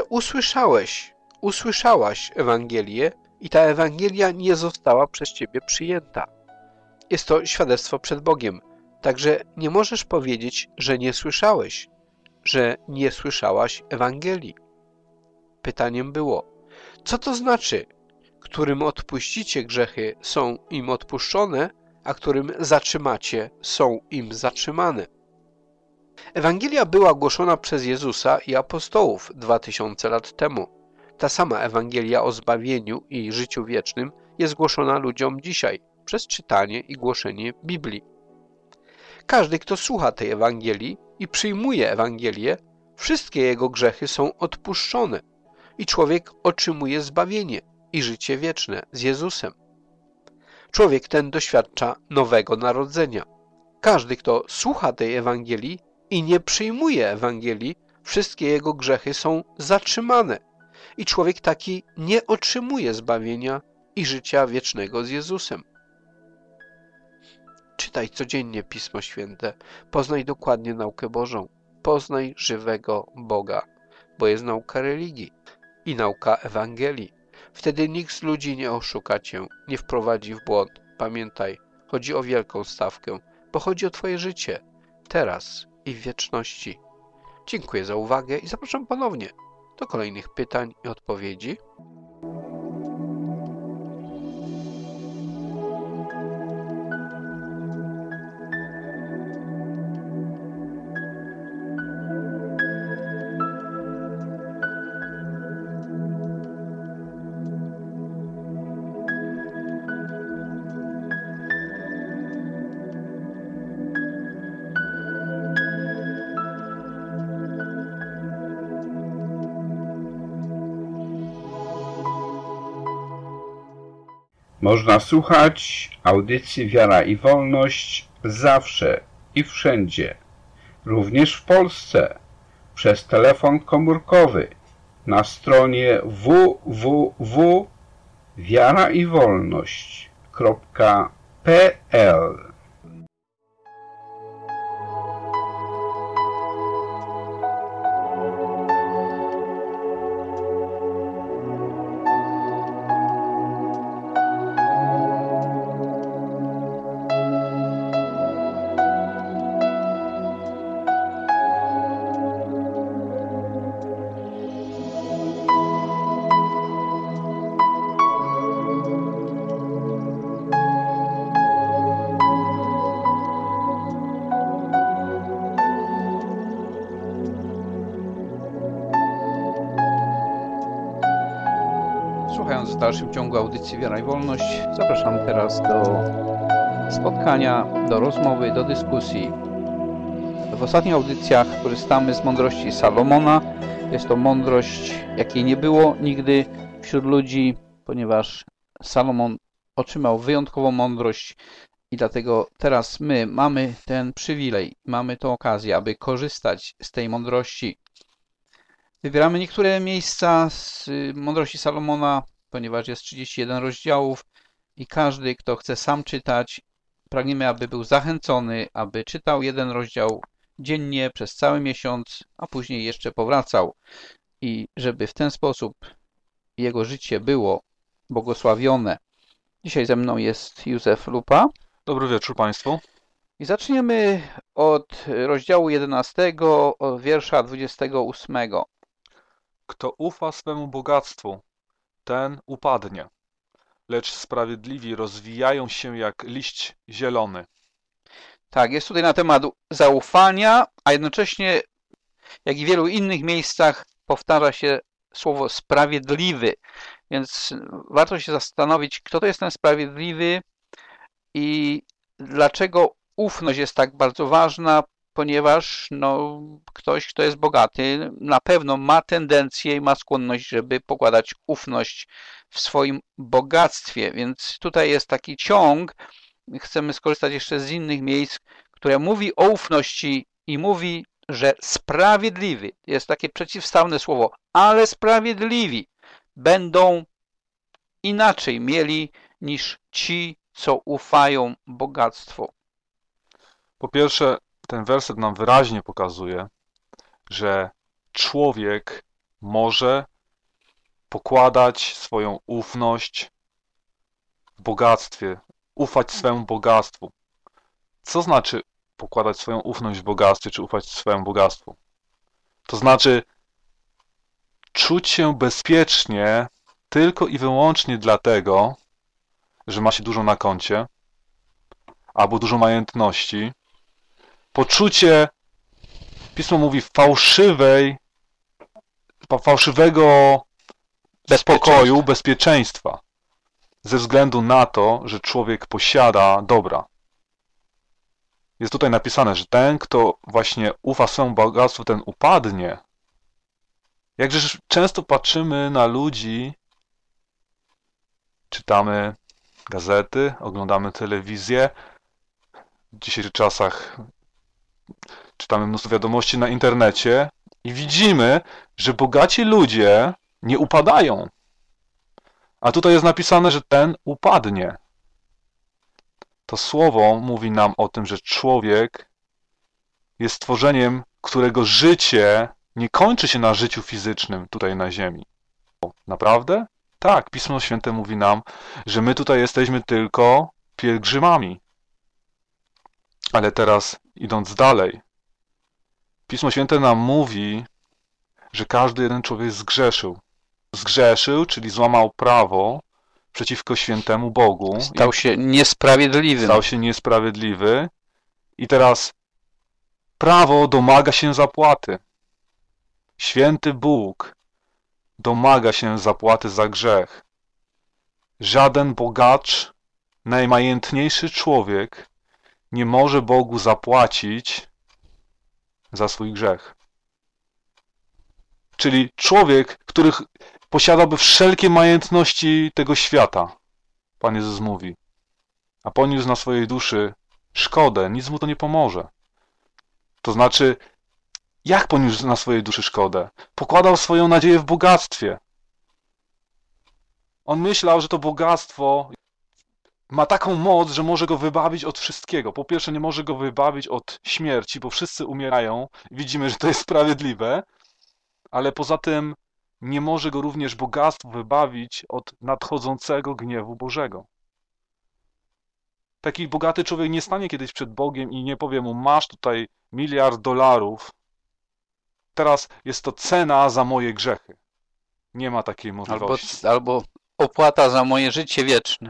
S3: usłyszałaś Ewangelię i ta Ewangelia nie została przez ciebie przyjęta. Jest to świadectwo przed Bogiem. Także nie możesz powiedzieć, że nie słyszałeś, że nie słyszałaś Ewangelii. Pytaniem było: co to znaczy? Którym odpuścicie grzechy, są im odpuszczone, a którym zatrzymacie, są im zatrzymane. Ewangelia była głoszona przez Jezusa i apostołów 2000 lat temu. Ta sama Ewangelia o zbawieniu i życiu wiecznym jest głoszona ludziom dzisiaj przez czytanie i głoszenie Biblii. Każdy, kto słucha tej Ewangelii i przyjmuje Ewangelię, wszystkie jego grzechy są odpuszczone i człowiek otrzymuje zbawienie i życie wieczne z Jezusem. Człowiek ten doświadcza nowego narodzenia. Każdy, kto słucha tej Ewangelii i nie przyjmuje Ewangelii, wszystkie jego grzechy są zatrzymane i człowiek taki nie otrzymuje zbawienia i życia wiecznego z Jezusem. Czytaj codziennie Pismo Święte, poznaj dokładnie naukę Bożą, poznaj żywego Boga, bo jest nauka religii i nauka Ewangelii. Wtedy nikt z ludzi nie oszuka cię, nie wprowadzi w błąd. Pamiętaj, chodzi o wielką stawkę, bo chodzi o twoje życie, teraz i w wieczności. Dziękuję za uwagę i zapraszam ponownie do kolejnych pytań i odpowiedzi.
S12: Można słuchać audycji Wiara i Wolność zawsze i wszędzie, również w Polsce, przez telefon komórkowy na stronie www.wiaraiwolność.pl.
S1: Słuchając w dalszym ciągu audycji Wiara i Wolność, zapraszam teraz do spotkania, do rozmowy, do dyskusji. W ostatnich audycjach korzystamy z mądrości Salomona. Jest to mądrość, jakiej nie było nigdy wśród ludzi, ponieważ Salomon otrzymał wyjątkową mądrość i dlatego teraz my mamy ten przywilej, mamy tę okazję, aby korzystać z tej mądrości. Wybieramy niektóre miejsca z mądrości Salomona, ponieważ jest 31 rozdziałów i każdy, kto chce sam czytać, pragniemy, aby był zachęcony, aby czytał jeden rozdział dziennie przez cały miesiąc, a później jeszcze powracał i żeby w ten sposób jego życie było błogosławione. Dzisiaj ze mną jest Józef Lupa.
S13: Dobry wieczór Państwu.
S1: I zaczniemy od rozdziału 11, od wiersza 28.
S13: Kto ufa swemu bogactwu, ten upadnie, lecz sprawiedliwi rozwijają się jak liść zielony.
S1: Tak, jest tutaj na temat zaufania, a jednocześnie, jak i w wielu innych miejscach, powtarza się słowo sprawiedliwy. Więc warto się zastanowić, kto to jest ten sprawiedliwy i dlaczego ufność jest tak bardzo ważna, ponieważ ktoś, kto jest bogaty, na pewno ma tendencję i ma skłonność, żeby pokładać ufność w swoim bogactwie. Więc tutaj jest taki ciąg. Chcemy skorzystać jeszcze z innych miejsc, które mówi o ufności i mówi, że sprawiedliwy, jest takie przeciwstawne słowo, ale sprawiedliwi będą inaczej mieli niż ci, co ufają bogactwu.
S13: Po pierwsze, ten werset nam wyraźnie pokazuje, że człowiek może pokładać swoją ufność w bogactwie, ufać swemu bogactwu. Co znaczy pokładać swoją ufność w bogactwie, czy ufać swemu bogactwu? To znaczy czuć się bezpiecznie tylko i wyłącznie dlatego, że ma się dużo na koncie, albo dużo majątności. Poczucie, Pismo mówi, fałszywego spokoju, bezpieczeństwa, ze względu na to, że człowiek posiada dobra. Jest tutaj napisane, że ten, kto właśnie ufa swemu bogactwu, ten upadnie. Jakżeż często patrzymy na ludzi, czytamy gazety, oglądamy telewizję. W dzisiejszych czasach czytamy mnóstwo wiadomości na internecie i widzimy, że bogaci ludzie nie upadają. A tutaj jest napisane, że ten upadnie. To słowo mówi nam o tym, że człowiek jest stworzeniem, którego życie nie kończy się na życiu fizycznym tutaj na ziemi. Naprawdę? Tak, Pismo Święte mówi nam, że my tutaj jesteśmy tylko pielgrzymami. Ale teraz, idąc dalej, Pismo Święte nam mówi, że każdy jeden człowiek zgrzeszył. Zgrzeszył, czyli złamał prawo przeciwko świętemu Bogu.
S1: Stał się niesprawiedliwy.
S13: Stał się niesprawiedliwy. I teraz prawo domaga się zapłaty. Święty Bóg domaga się zapłaty za grzech. Żaden bogacz, najmajętniejszy człowiek nie może Bogu zapłacić za swój grzech. Czyli człowiek, który posiadałby wszelkie majątności tego świata, Pan Jezus mówi. A poniósł na swojej duszy szkodę, nic mu to nie pomoże. To znaczy, jak poniósł na swojej duszy szkodę? Pokładał swoją nadzieję w bogactwie. On myślał, że to bogactwo ma taką moc, że może go wybawić od wszystkiego. Po pierwsze, nie może go wybawić od śmierci, bo wszyscy umierają. Widzimy, że to jest sprawiedliwe, ale poza tym nie może go również bogactwo wybawić od nadchodzącego gniewu Bożego. Taki bogaty człowiek nie stanie kiedyś przed Bogiem i nie powie mu: masz tutaj $1 miliard, teraz jest to cena za moje grzechy. Nie ma takiej możliwości.
S1: Albo opłata za moje życie wieczne.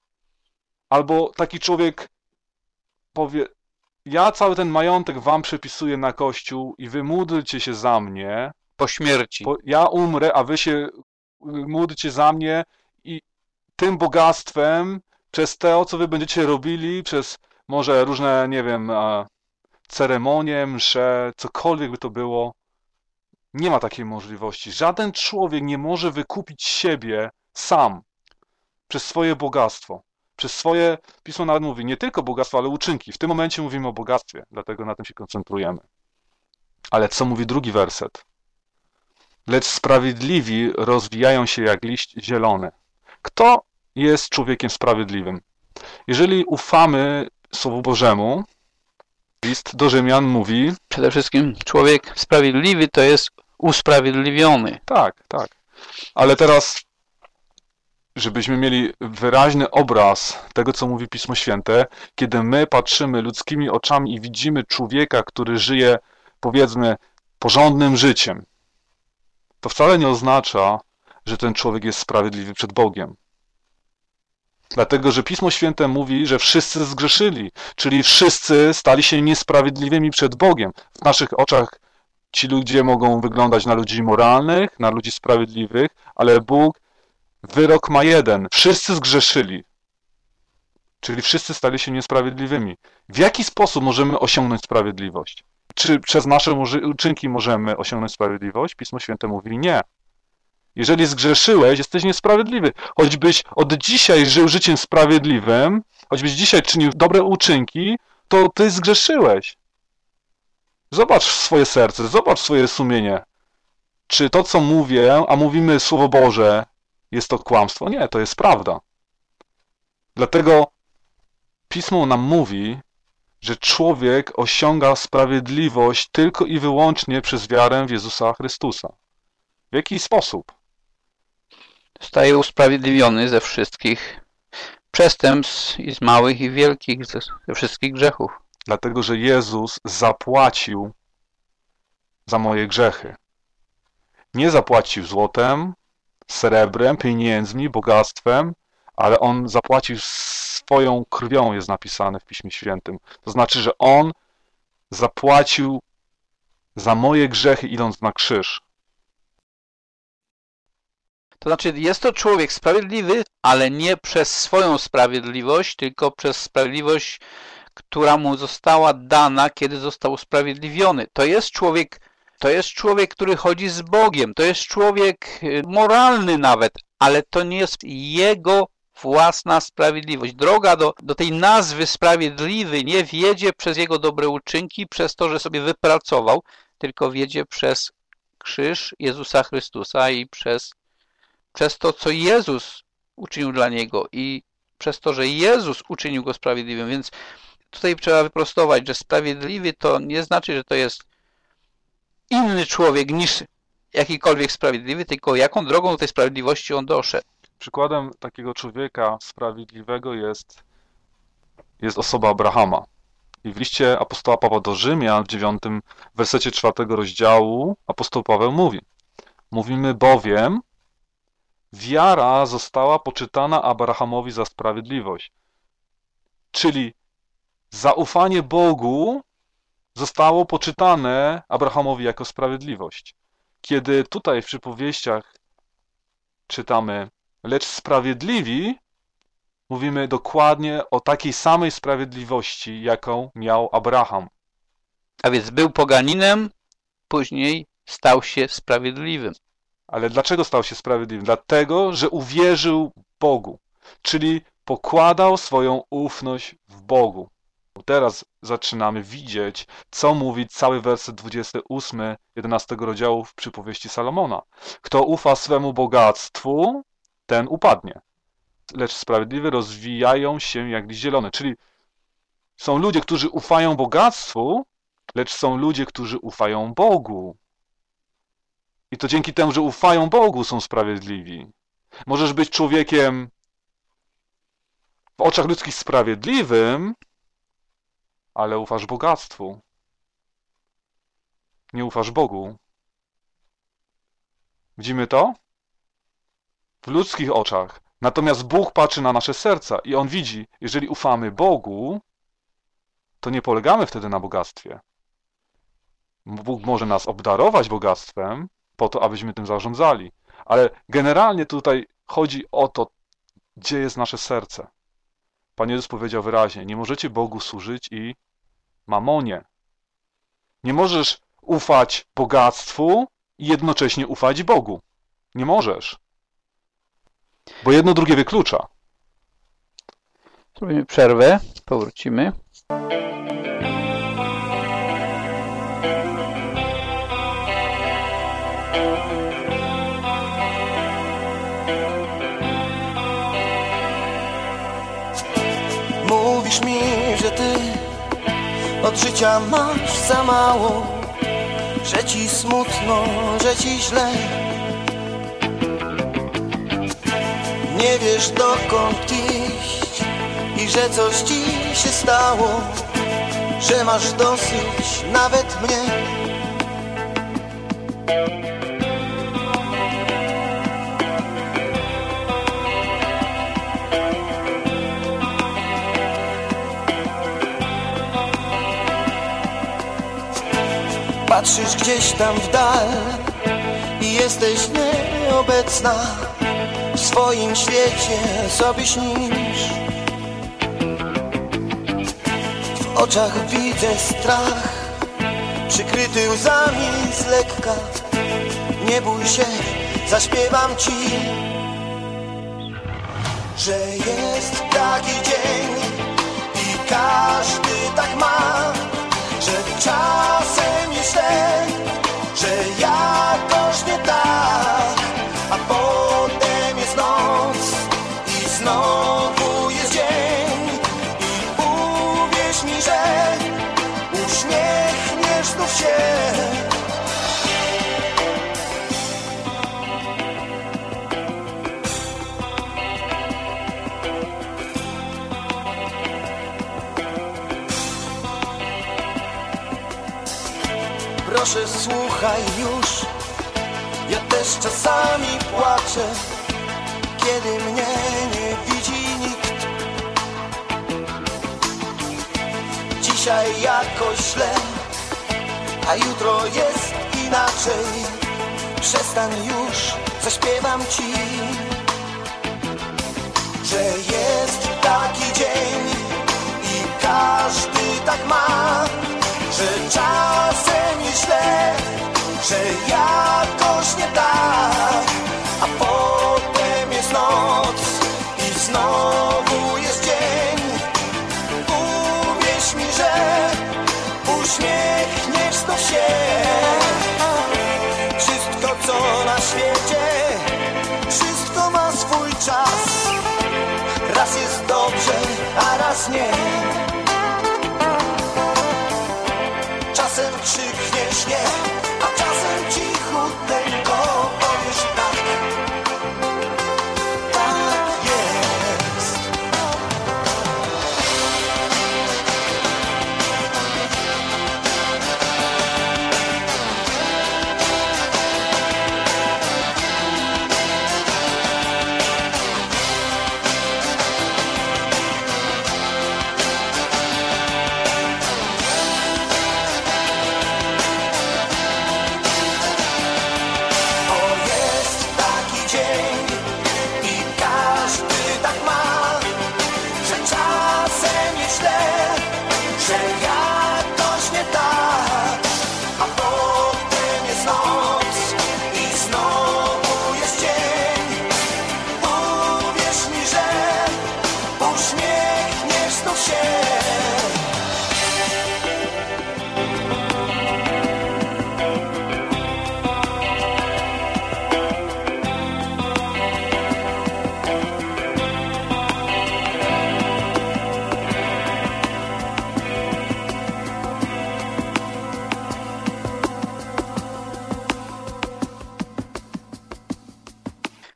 S13: Albo taki człowiek powie: ja cały ten majątek wam przepisuję na Kościół i wy módlcie się za mnie.
S1: Po śmierci.
S13: Ja umrę, a wy się módlcie za mnie i tym bogactwem, przez to, co wy będziecie robili, przez może różne, nie wiem, ceremonie, msze, cokolwiek by to było, nie ma takiej możliwości. Żaden człowiek nie może wykupić siebie sam przez swoje bogactwo. Przez swoje, Pismo nawet mówi, nie tylko bogactwo, ale uczynki. W tym momencie mówimy o bogactwie, dlatego na tym się koncentrujemy. Ale co mówi drugi werset? Lecz sprawiedliwi rozwijają się jak liść zielony. Kto jest człowiekiem sprawiedliwym? Jeżeli ufamy Słowu Bożemu, list do Rzymian mówi...
S1: Przede wszystkim człowiek sprawiedliwy to jest usprawiedliwiony.
S13: Tak, tak. Ale teraz, żebyśmy mieli wyraźny obraz tego, co mówi Pismo Święte, kiedy my patrzymy ludzkimi oczami i widzimy człowieka, który żyje, powiedzmy, porządnym życiem, to wcale nie oznacza, że ten człowiek jest sprawiedliwy przed Bogiem. Dlatego, że Pismo Święte mówi, że wszyscy zgrzeszyli, czyli wszyscy stali się niesprawiedliwymi przed Bogiem. W naszych oczach ci ludzie mogą wyglądać na ludzi moralnych, na ludzi sprawiedliwych, ale Bóg wyrok ma jeden. Wszyscy zgrzeszyli, czyli wszyscy stali się niesprawiedliwymi. W jaki sposób możemy osiągnąć sprawiedliwość? Czy przez nasze uczynki możemy osiągnąć sprawiedliwość? Pismo Święte mówi nie. Jeżeli zgrzeszyłeś, jesteś niesprawiedliwy. Choćbyś od dzisiaj żył życiem sprawiedliwym, choćbyś dzisiaj czynił dobre uczynki, to ty zgrzeszyłeś. Zobacz swoje serce, zobacz swoje sumienie. Czy to, co mówię, a mówimy Słowo Boże, jest to kłamstwo? Nie, to jest prawda. Dlatego Pismo nam mówi, że człowiek osiąga sprawiedliwość tylko i wyłącznie przez wiarę w Jezusa Chrystusa. W jaki sposób?
S1: Zostaje usprawiedliwiony ze wszystkich przestępstw i z małych i wielkich, ze wszystkich grzechów.
S13: Dlatego, że Jezus zapłacił za moje grzechy. Nie zapłacił złotem, srebrem, pieniędzmi, bogactwem, ale On zapłacił swoją krwią, jest napisane w Piśmie Świętym. To znaczy, że On zapłacił za moje grzechy, idąc na krzyż.
S1: To znaczy, jest to człowiek sprawiedliwy, ale nie przez swoją sprawiedliwość, tylko przez sprawiedliwość, która mu została dana, kiedy został usprawiedliwiony. To jest człowiek, który chodzi z Bogiem. To jest człowiek moralny nawet, ale to nie jest jego własna sprawiedliwość. Droga do tej nazwy sprawiedliwy nie wiedzie przez jego dobre uczynki, przez to, że sobie wypracował, tylko wiedzie przez krzyż Jezusa Chrystusa i przez to, co Jezus uczynił dla niego i przez to, że Jezus uczynił go sprawiedliwym. Więc tutaj trzeba wyprostować, że sprawiedliwy to nie znaczy, że to jest inny człowiek niż jakikolwiek sprawiedliwy, tylko jaką drogą do tej sprawiedliwości on doszedł.
S13: Przykładem takiego człowieka sprawiedliwego jest osoba Abrahama. I w liście apostoła Pawła do Rzymian w 9 wersecie 4 rozdziału apostoł Paweł mówi: mówimy bowiem, wiara została poczytana Abrahamowi za sprawiedliwość. Czyli zaufanie Bogu zostało poczytane Abrahamowi jako sprawiedliwość. Kiedy tutaj w przypowieściach czytamy, lecz sprawiedliwi, mówimy dokładnie o takiej samej sprawiedliwości, jaką miał Abraham.
S1: A więc był poganinem, później stał się sprawiedliwym.
S13: Ale dlaczego stał się sprawiedliwym? Dlatego, że uwierzył Bogu. Czyli pokładał swoją ufność w Bogu. Teraz zaczynamy widzieć, co mówi cały werset 28, 11 rozdziału w przypowieści Salomona. Kto ufa swemu bogactwu, ten upadnie. Lecz sprawiedliwi rozwijają się jak liść zielony. Czyli są ludzie, którzy ufają bogactwu, lecz są ludzie, którzy ufają Bogu. I to dzięki temu, że ufają Bogu, są sprawiedliwi. Możesz być człowiekiem w oczach ludzkich sprawiedliwym, ale ufasz bogactwu. Nie ufasz Bogu. Widzimy to? W ludzkich oczach. Natomiast Bóg patrzy na nasze serca i On widzi, jeżeli ufamy Bogu, to nie polegamy wtedy na bogactwie. Bóg może nas obdarować bogactwem po to, abyśmy tym zarządzali. Ale generalnie tutaj chodzi o to, gdzie jest nasze serce. Pan Jezus powiedział wyraźnie, nie możecie Bogu służyć i mamonie. Nie możesz ufać bogactwu i jednocześnie ufać Bogu. Nie możesz. Bo jedno drugie wyklucza.
S1: Zrobimy przerwę, powrócimy.
S8: Mówisz mi, że ty od życia masz za mało, że ci smutno, że ci źle. Nie wiesz dokąd iść i że coś ci się stało, że masz dosyć nawet mnie. Patrzysz gdzieś tam w dal i jesteś nieobecna. W swoim świecie sobie śnisz. W oczach widzę strach, przykryty łzami z lekka. Nie bój się, zaśpiewam ci, że jest taki dzień i każdy tak ma, że czasem jest źle, że jakoś nie tak, a potem jest noc i znowu jest dzień. I uwierz mi, że uśmiechniesz znów się. Proszę, słuchaj już, ja też czasami płaczę, kiedy mnie nie widzi nikt. Dzisiaj jakoś źle, a jutro jest inaczej. Przestań już, zaśpiewam ci, że jest taki dzień i każdy tak ma, że czasem jest źle, że jakoś nie tak, a potem jest noc i znowu jest dzień. Uwierz mi, że uśmiechniesz znów się. Wszystko co na świecie, wszystko ma swój czas. Raz jest dobrze, a raz nie. Czasem krzykniesz nie, a czasem cichutko powiesz tak. Tak jest.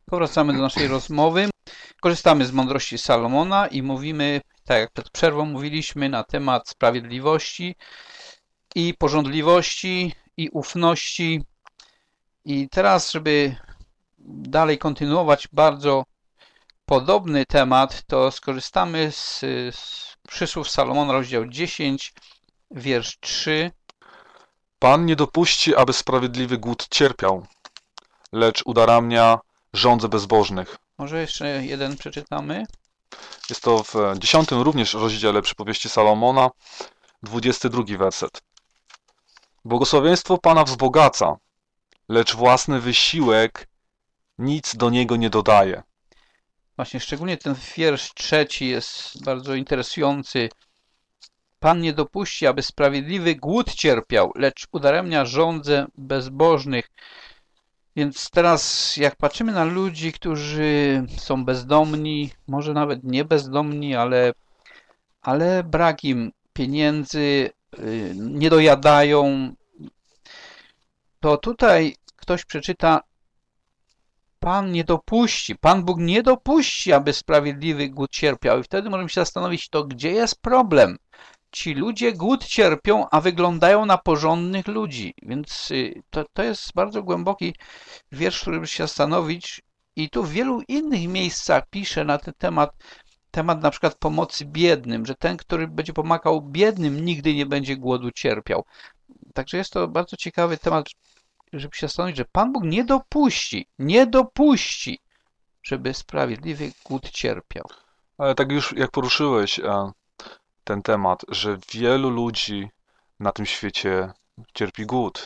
S1: Powracamy do naszej rozmowy. Korzystamy z mądrości Salomona i mówimy, tak jak przed przerwą mówiliśmy, na temat sprawiedliwości i pożądliwości i ufności. I teraz, żeby dalej kontynuować bardzo podobny temat, to skorzystamy z przysłów Salomona, rozdział 10, wiersz 3.
S13: Pan nie dopuści, aby sprawiedliwy głód cierpiał, lecz udaramnia żądze bezbożnych.
S1: Może jeszcze jeden przeczytamy?
S13: Jest to w 10 również rozdziale przypowieści Salomona, 22 werset. Błogosławieństwo Pana wzbogaca, lecz własny wysiłek nic do niego nie dodaje.
S1: Właśnie szczególnie ten wiersz 3 jest bardzo interesujący. Pan nie dopuści, aby sprawiedliwy głód cierpiał, lecz udaremnia żądzę bezbożnych. Więc teraz jak patrzymy na ludzi, którzy są bezdomni, może nawet nie bezdomni, ale brak im pieniędzy, nie dojadają, to tutaj ktoś przeczyta: Pan nie dopuści, Pan Bóg nie dopuści, aby sprawiedliwy głód cierpiał. I wtedy możemy się zastanowić, to gdzie jest problem? Ci ludzie głód cierpią, a wyglądają na porządnych ludzi. Więc to jest bardzo głęboki wiersz, który by się zastanowić. I tu w wielu innych miejscach pisze na ten temat na przykład pomocy biednym, że ten, który będzie pomagał biednym, nigdy nie będzie głodu cierpiał. Także jest to bardzo ciekawy temat, żeby się zastanowić, że Pan Bóg nie dopuści, żeby sprawiedliwy głód cierpiał.
S13: Ale tak już jak poruszyłeś ten temat, że wielu ludzi na tym świecie cierpi głód.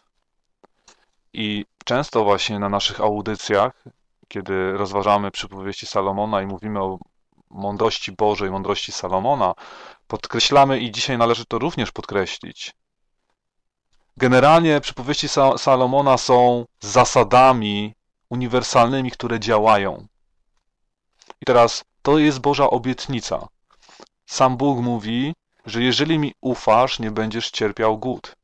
S13: I często właśnie na naszych audycjach, kiedy rozważamy przypowieści Salomona i mówimy o mądrości Bożej, mądrości Salomona, podkreślamy, i dzisiaj należy to również podkreślić, generalnie przypowieści Salomona są zasadami uniwersalnymi, które działają. I teraz to jest Boża obietnica. Sam Bóg mówi, że jeżeli mi ufasz, nie będziesz cierpiał głód.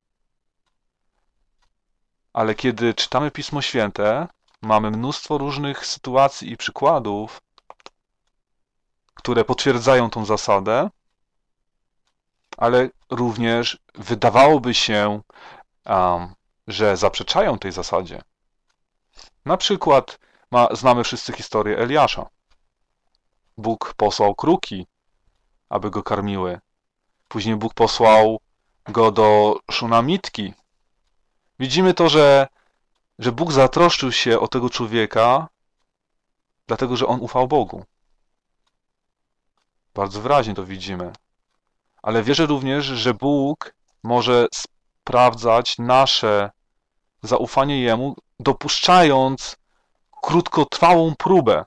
S13: Ale kiedy czytamy Pismo Święte, mamy mnóstwo różnych sytuacji i przykładów, które potwierdzają tą zasadę, ale również wydawałoby się, że zaprzeczają tej zasadzie. Na przykład znamy wszyscy historię Eliasza. Bóg posłał kruki, aby go karmiły. Później Bóg posłał go do Szunamitki. Widzimy to, że Bóg zatroszczył się o tego człowieka, dlatego że on ufał Bogu. Bardzo wyraźnie to widzimy. Ale wierzę również, że Bóg może sprawdzać nasze zaufanie Jemu, dopuszczając krótkotrwałą próbę.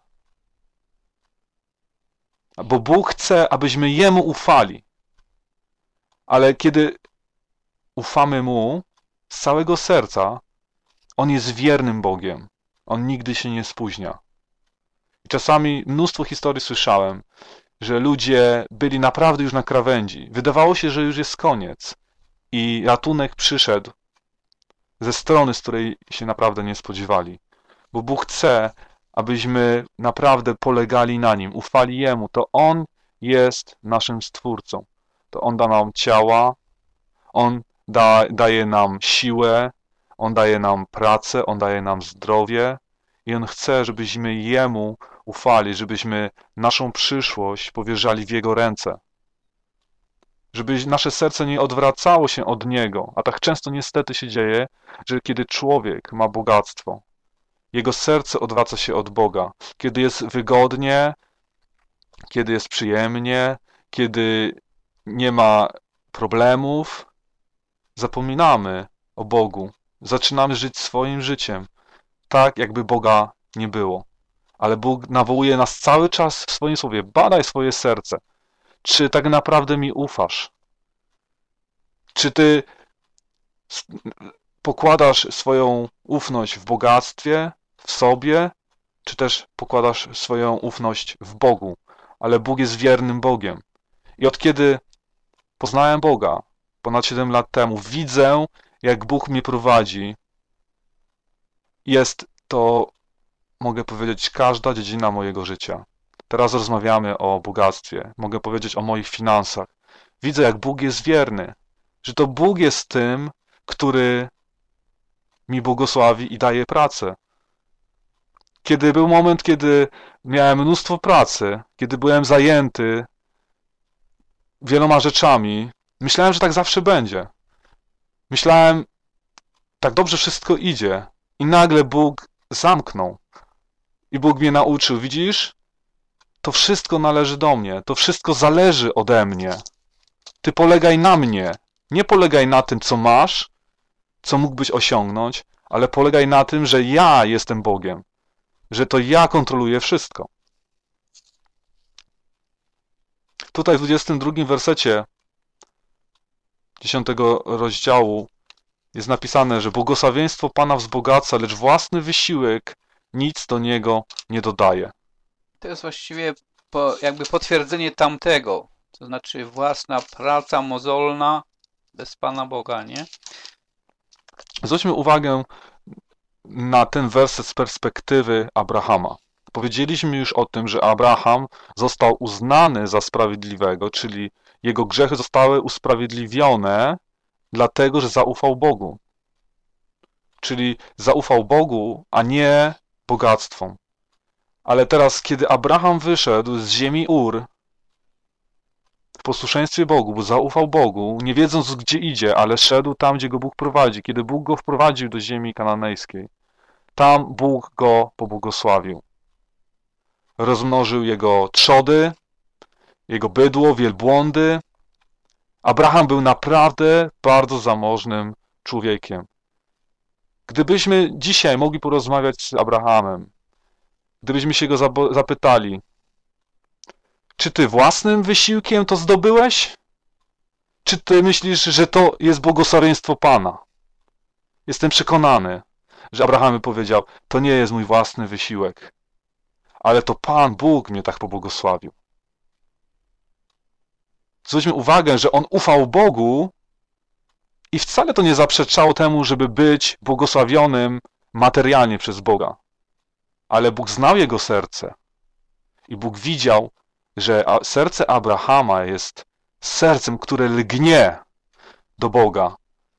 S13: Bo Bóg chce, abyśmy Jemu ufali. Ale kiedy ufamy Mu z całego serca, On jest wiernym Bogiem. On nigdy się nie spóźnia. I czasami mnóstwo historii słyszałem, że ludzie byli naprawdę już na krawędzi. Wydawało się, że już jest koniec. I ratunek przyszedł ze strony, z której się naprawdę nie spodziewali. Bo Bóg chce, abyśmy naprawdę polegali na Nim, ufali Jemu. To On jest naszym Stwórcą. To On da nam ciała, On daje nam siłę, On daje nam pracę, On daje nam zdrowie i On chce, żebyśmy Jemu ufali, żebyśmy naszą przyszłość powierzali w Jego ręce. Żeby nasze serce nie odwracało się od Niego, a tak często niestety się dzieje, że kiedy człowiek ma bogactwo, jego serce odwraca się od Boga. Kiedy jest wygodnie, kiedy jest przyjemnie, kiedy nie ma problemów, zapominamy o Bogu. Zaczynamy żyć swoim życiem, tak jakby Boga nie było. Ale Bóg nawołuje nas cały czas w swoim słowie. Badaj swoje serce. Czy tak naprawdę mi ufasz? Czy ty pokładasz swoją ufność w bogactwie, w sobie, czy też pokładasz swoją ufność w Bogu? Ale Bóg jest wiernym Bogiem. I od kiedy poznałem Boga, ponad 7 lat temu, widzę, jak Bóg mnie prowadzi. Jest to mogę powiedzieć, każda dziedzina mojego życia. Teraz rozmawiamy o bogactwie. Mogę powiedzieć o moich finansach. Widzę, jak Bóg jest wierny. Że to Bóg jest tym, który mi błogosławi i daje pracę. Kiedy był moment, kiedy miałem mnóstwo pracy, kiedy byłem zajęty wieloma rzeczami, myślałem, że tak zawsze będzie. Myślałem, tak dobrze wszystko idzie. I nagle Bóg zamknął. I Bóg mnie nauczył, widzisz? To wszystko należy do mnie. To wszystko zależy ode mnie. Ty polegaj na mnie. Nie polegaj na tym, co masz, co mógłbyś osiągnąć, ale polegaj na tym, że ja jestem Bogiem. Że to ja kontroluję wszystko. Tutaj w 22 wersecie 10 rozdziału jest napisane, że błogosławieństwo Pana wzbogaca, lecz własny wysiłek nic do niego nie dodaje.
S1: To jest właściwie jakby potwierdzenie tamtego. To znaczy własna praca mozolna bez Pana Boga, nie?
S13: Zwróćmy uwagę na ten werset z perspektywy Abrahama. Powiedzieliśmy już o tym, że Abraham został uznany za sprawiedliwego, czyli jego grzechy zostały usprawiedliwione, dlatego że zaufał Bogu. Czyli zaufał Bogu, a nie bogactwom. Ale teraz, kiedy Abraham wyszedł z ziemi Ur, w posłuszeństwie Bogu, bo zaufał Bogu, nie wiedząc gdzie idzie, ale szedł tam, gdzie go Bóg prowadzi. Kiedy Bóg go wprowadził do ziemi kananejskiej, tam Bóg go pobłogosławił. Rozmnożył jego trzody, jego bydło, wielbłądy. Abraham był naprawdę bardzo zamożnym człowiekiem. Gdybyśmy dzisiaj mogli porozmawiać z Abrahamem, gdybyśmy się go zapytali, czy ty własnym wysiłkiem to zdobyłeś? Czy ty myślisz, że to jest błogosławieństwo Pana? Jestem przekonany, że Abraham powiedział, to nie jest mój własny wysiłek, ale to Pan Bóg mnie tak pobłogosławił. Zwróćmy uwagę, że on ufał Bogu i wcale to nie zaprzeczało temu, żeby być błogosławionym materialnie przez Boga. Ale Bóg znał jego serce i Bóg widział, że serce Abrahama jest sercem, które lgnie do Boga.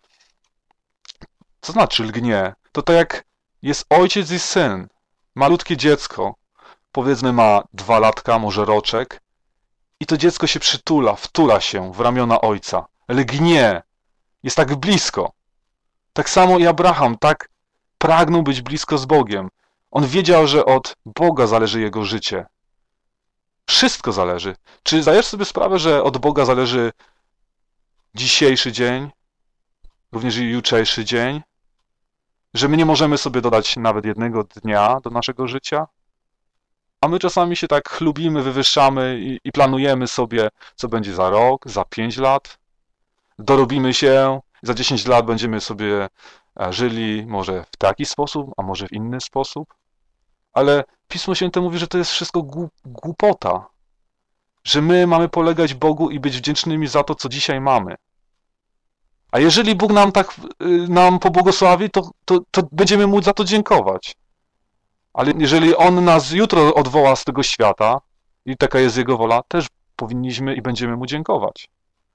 S13: Co znaczy lgnie? To tak jak jest ojciec i syn. Malutkie dziecko, powiedzmy ma 2 latka, może roczek, i to dziecko się przytula, wtula się w ramiona ojca. Lgnie. Jest tak blisko. Tak samo i Abraham tak pragnął być blisko z Bogiem. On wiedział, że od Boga zależy jego życie. Wszystko zależy. Czy zdajesz sobie sprawę, że od Boga zależy dzisiejszy dzień, również i jutrzejszy dzień? Że my nie możemy sobie dodać nawet jednego dnia do naszego życia? A my czasami się tak chlubimy, wywyższamy i planujemy sobie, co będzie za rok, za 5 lat. Dorobimy się, za 10 lat będziemy sobie żyli może w taki sposób, a może w inny sposób. Ale Pismo Święte mówi, że to jest wszystko głupota. Że my mamy polegać Bogu i być wdzięcznymi za to, co dzisiaj mamy. A jeżeli Bóg nam pobłogosławi, to będziemy Mu za to dziękować. Ale jeżeli On nas jutro odwoła z tego świata i taka jest Jego wola, też powinniśmy i będziemy Mu dziękować.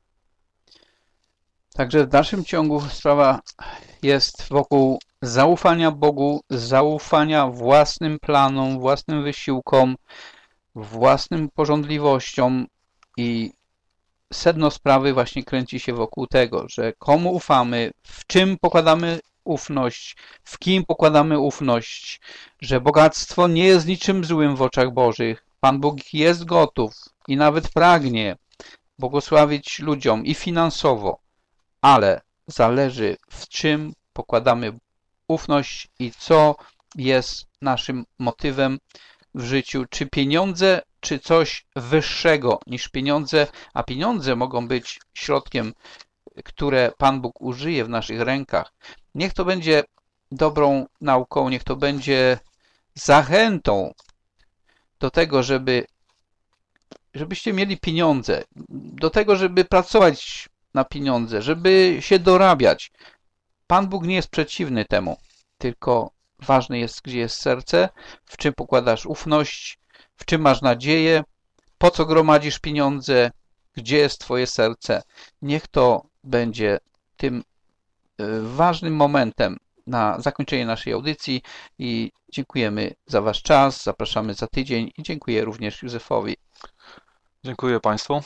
S1: Także w dalszym ciągu sprawa jest wokół zaufania Bogu, zaufania własnym planom, własnym wysiłkom, własnym pożądliwościom i sedno sprawy właśnie kręci się wokół tego, że komu ufamy, w czym pokładamy ufność, w kim pokładamy ufność, że bogactwo nie jest niczym złym w oczach Bożych. Pan Bóg jest gotów i nawet pragnie błogosławić ludziom i finansowo, ale zależy w czym pokładamy ufność i co jest naszym motywem w życiu, czy pieniądze, czy coś wyższego niż pieniądze, a pieniądze mogą być środkiem, które Pan Bóg użyje w naszych rękach. Niech to będzie dobrą nauką, niech to będzie zachętą do tego, żebyście mieli pieniądze, do tego, żeby pracować na pieniądze, żeby się dorabiać. Pan Bóg nie jest przeciwny temu, tylko ważne jest, gdzie jest serce, w czym pokładasz ufność, w czym masz nadzieję, po co gromadzisz pieniądze, gdzie jest twoje serce. Niech to będzie tym ważnym momentem na zakończenie naszej audycji i dziękujemy za wasz czas, zapraszamy za tydzień i dziękuję również Józefowi.
S13: Dziękuję Państwu.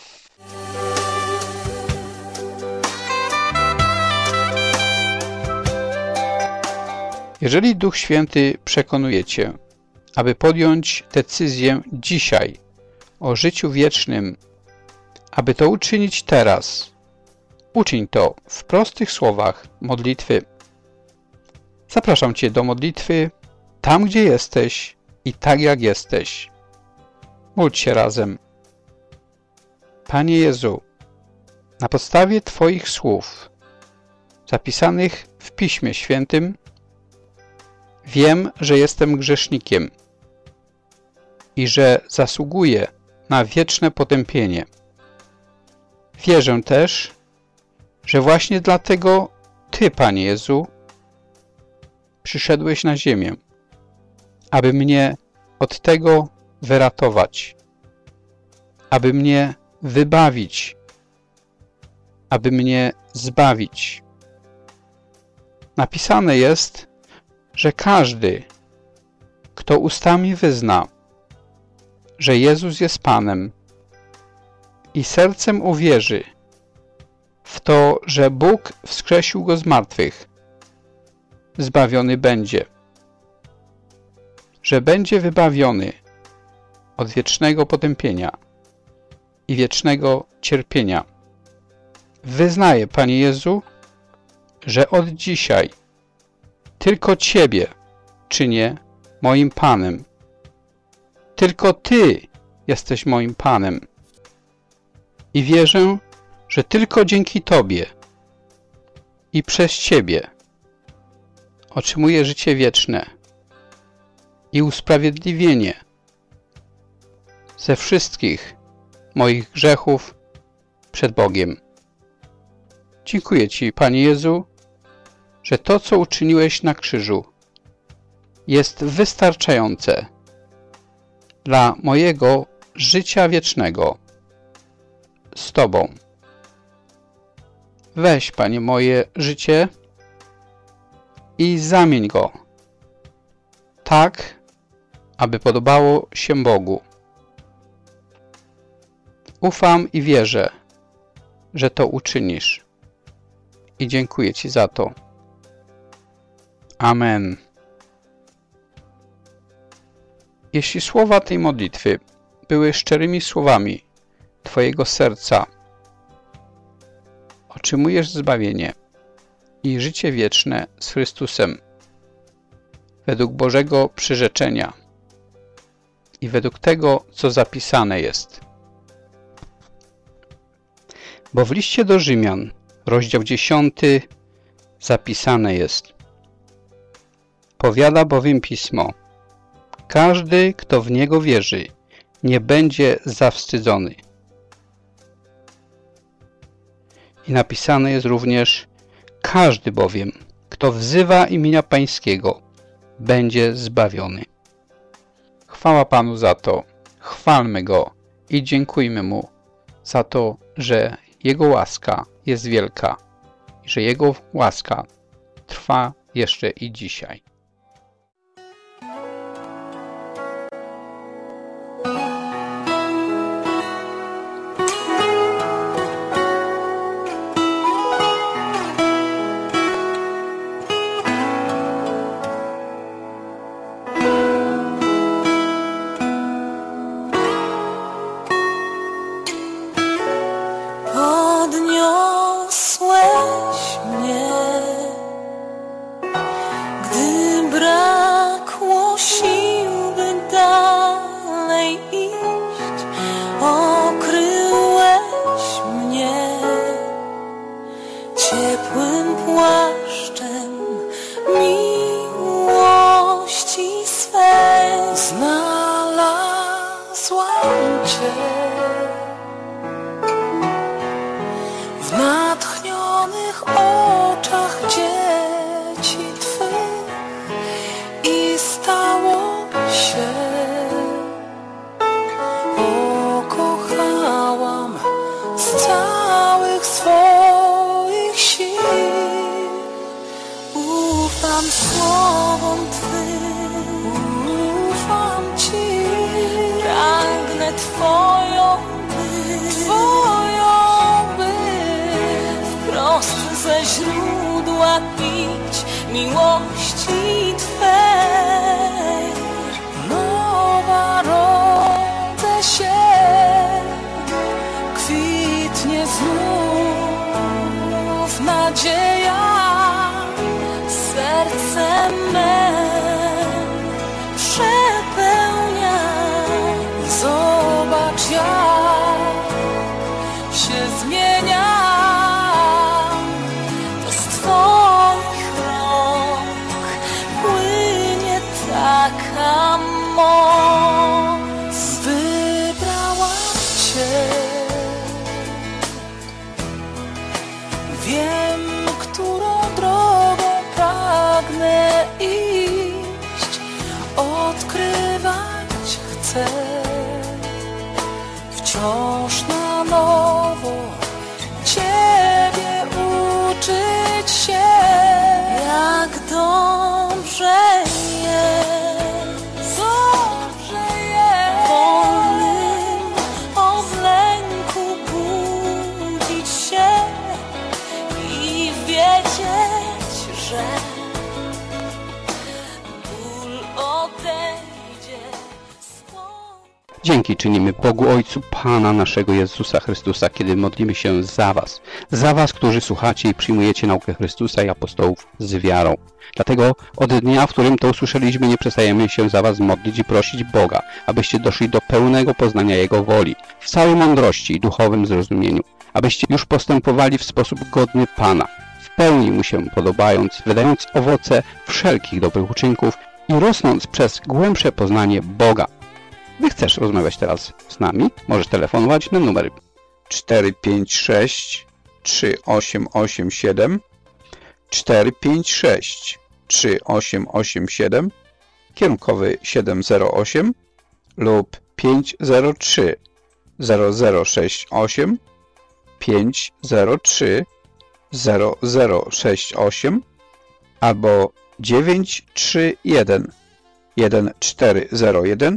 S3: Jeżeli Duch Święty przekonuje Cię, aby podjąć decyzję dzisiaj o życiu wiecznym, aby to uczynić teraz, uczyń to w prostych słowach modlitwy. Zapraszam Cię do modlitwy tam, gdzie jesteś i tak, jak jesteś. Módl się razem. Panie Jezu, na podstawie Twoich słów zapisanych w Piśmie Świętym wiem, że jestem grzesznikiem i że zasługuję na wieczne potępienie. Wierzę też, że właśnie dlatego Ty, Panie Jezu, przyszedłeś na ziemię, aby mnie od tego wyratować, aby mnie wybawić, aby mnie zbawić. Napisane jest, że każdy, kto ustami wyzna, że Jezus jest Panem i sercem uwierzy w to, że Bóg wskrzesił Go z martwych, zbawiony będzie, że będzie wybawiony od wiecznego potępienia i wiecznego cierpienia. Wyznaję, Panie Jezu, że od dzisiaj tylko Ciebie czynię moim Panem. Tylko Ty jesteś moim Panem. I wierzę, że tylko dzięki Tobie i przez Ciebie otrzymuję życie wieczne i usprawiedliwienie ze wszystkich moich grzechów przed Bogiem. Dziękuję Ci, Panie Jezu, że to, co uczyniłeś na krzyżu, jest wystarczające dla mojego życia wiecznego z Tobą. Weź, Panie, moje życie i zamień go tak, aby podobało się Bogu. Ufam i wierzę, że to uczynisz i dziękuję Ci za to. Amen. Jeśli słowa tej modlitwy były szczerymi słowami Twojego serca, otrzymujesz zbawienie i życie wieczne z Chrystusem według Bożego przyrzeczenia i według tego, co zapisane jest. Bo w liście do Rzymian, rozdział 10, zapisane jest: powiada bowiem Pismo, każdy, kto w Niego wierzy, nie będzie zawstydzony. I napisane jest również: każdy bowiem, kto wzywa imienia Pańskiego, będzie zbawiony. Chwała Panu za to, chwalmy Go i dziękujmy Mu za to, że Jego łaska jest wielka i że Jego łaska trwa jeszcze i dzisiaj.
S8: Podniosłeś mnie, gdy brakło sił, by dalej iść. Okryłeś mnie ciepłym płaszczem miłości swej. Znalazłam Cię w natchnionych oczach dzieci Twych i
S14: Twoją by wprost ze źródła pić miłości Twej. Nowa rodzę się, kwitnie znów nadzieja, serce me przepełnia. Zobacz, jak się zmieniam, to z Twoich rąk płynie taka moc. Wybrałam Cię, wiem, którą drogą pragnę iść, odkrywać chcę wciąż na nowo, Ciebie uczyć się, jak dobrze jest, wolnym od lęku budzić się i wiedzieć, że ból odejdzie.
S1: Dzięki czynimy Bogu Ojcu Pana naszego Jezusa Chrystusa, kiedy modlimy się za Was, którzy słuchacie i przyjmujecie naukę Chrystusa i apostołów z wiarą. Dlatego od dnia, w którym to usłyszeliśmy, nie przestajemy się za Was modlić i prosić Boga, abyście doszli do pełnego poznania Jego woli, w całej mądrości i duchowym zrozumieniu, abyście już postępowali w sposób godny Pana, w pełni Mu się podobając, wydając owoce wszelkich dobrych uczynków i rosnąc przez głębsze poznanie Boga. Gdy chcesz rozmawiać teraz z nami, możesz telefonować na numer 456 3887 456 3887, kierunkowy 708 lub 503 0068 503 0068 albo 931 1401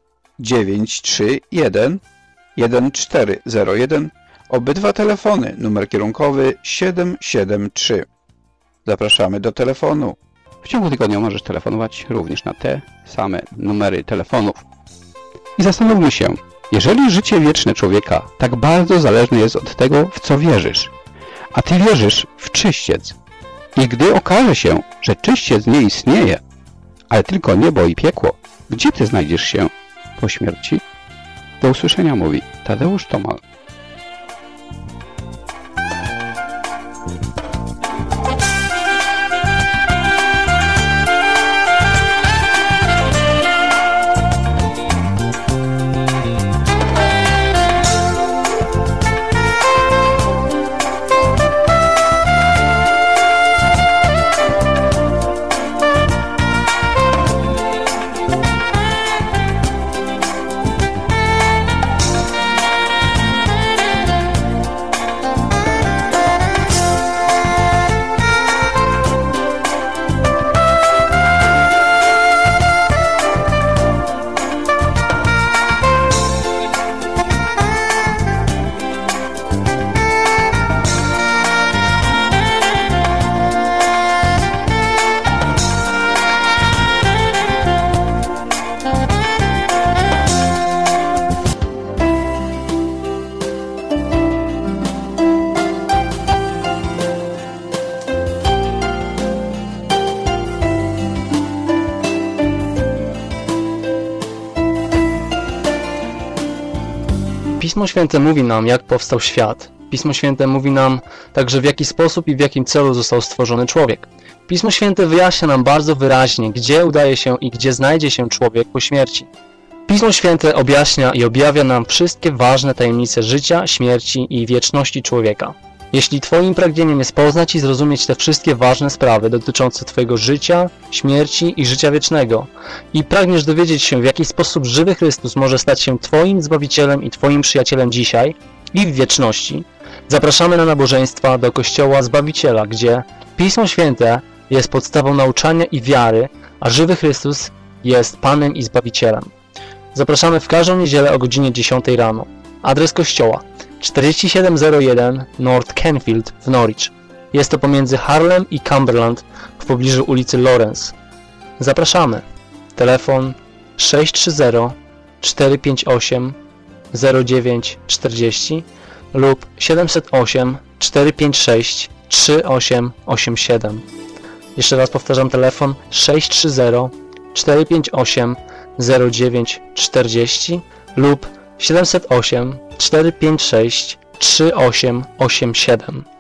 S1: 931 1401. Obydwa telefony, numer kierunkowy 773. Zapraszamy do telefonu. W ciągu tygodnia możesz telefonować również na te same numery telefonów. I zastanówmy się, jeżeli życie wieczne człowieka tak bardzo zależne jest od tego, w co wierzysz, a Ty wierzysz w czyściec, i gdy okaże się, że czyściec nie istnieje, ale tylko niebo i piekło, gdzie Ty znajdziesz się po śmierci? Do usłyszenia, mówi Tadeusz Tomal.
S15: Pismo Święte mówi nam, jak powstał świat. Pismo Święte mówi nam także, w jaki sposób i w jakim celu został stworzony człowiek. Pismo Święte wyjaśnia nam bardzo wyraźnie, gdzie udaje się i gdzie znajdzie się człowiek po śmierci. Pismo Święte objaśnia i objawia nam wszystkie ważne tajemnice życia, śmierci i wieczności człowieka. Jeśli Twoim pragnieniem jest poznać i zrozumieć te wszystkie ważne sprawy dotyczące Twojego życia, śmierci i życia wiecznego i pragniesz dowiedzieć się, w jaki sposób żywy Chrystus może stać się Twoim Zbawicielem i Twoim przyjacielem dzisiaj i w wieczności, zapraszamy na nabożeństwa do Kościoła Zbawiciela, gdzie Pismo Święte jest podstawą nauczania i wiary, a żywy Chrystus jest Panem i Zbawicielem. Zapraszamy w każdą niedzielę o godzinie 10 rano. Adres kościoła 4701 North Canfield w Norwich. Jest to pomiędzy Harlem i Cumberland w pobliżu ulicy Lawrence. Zapraszamy. Telefon 630 458 0940 lub 708 456 3887. Jeszcze raz powtarzam telefon 630 458 0940 lub 708 456 3887.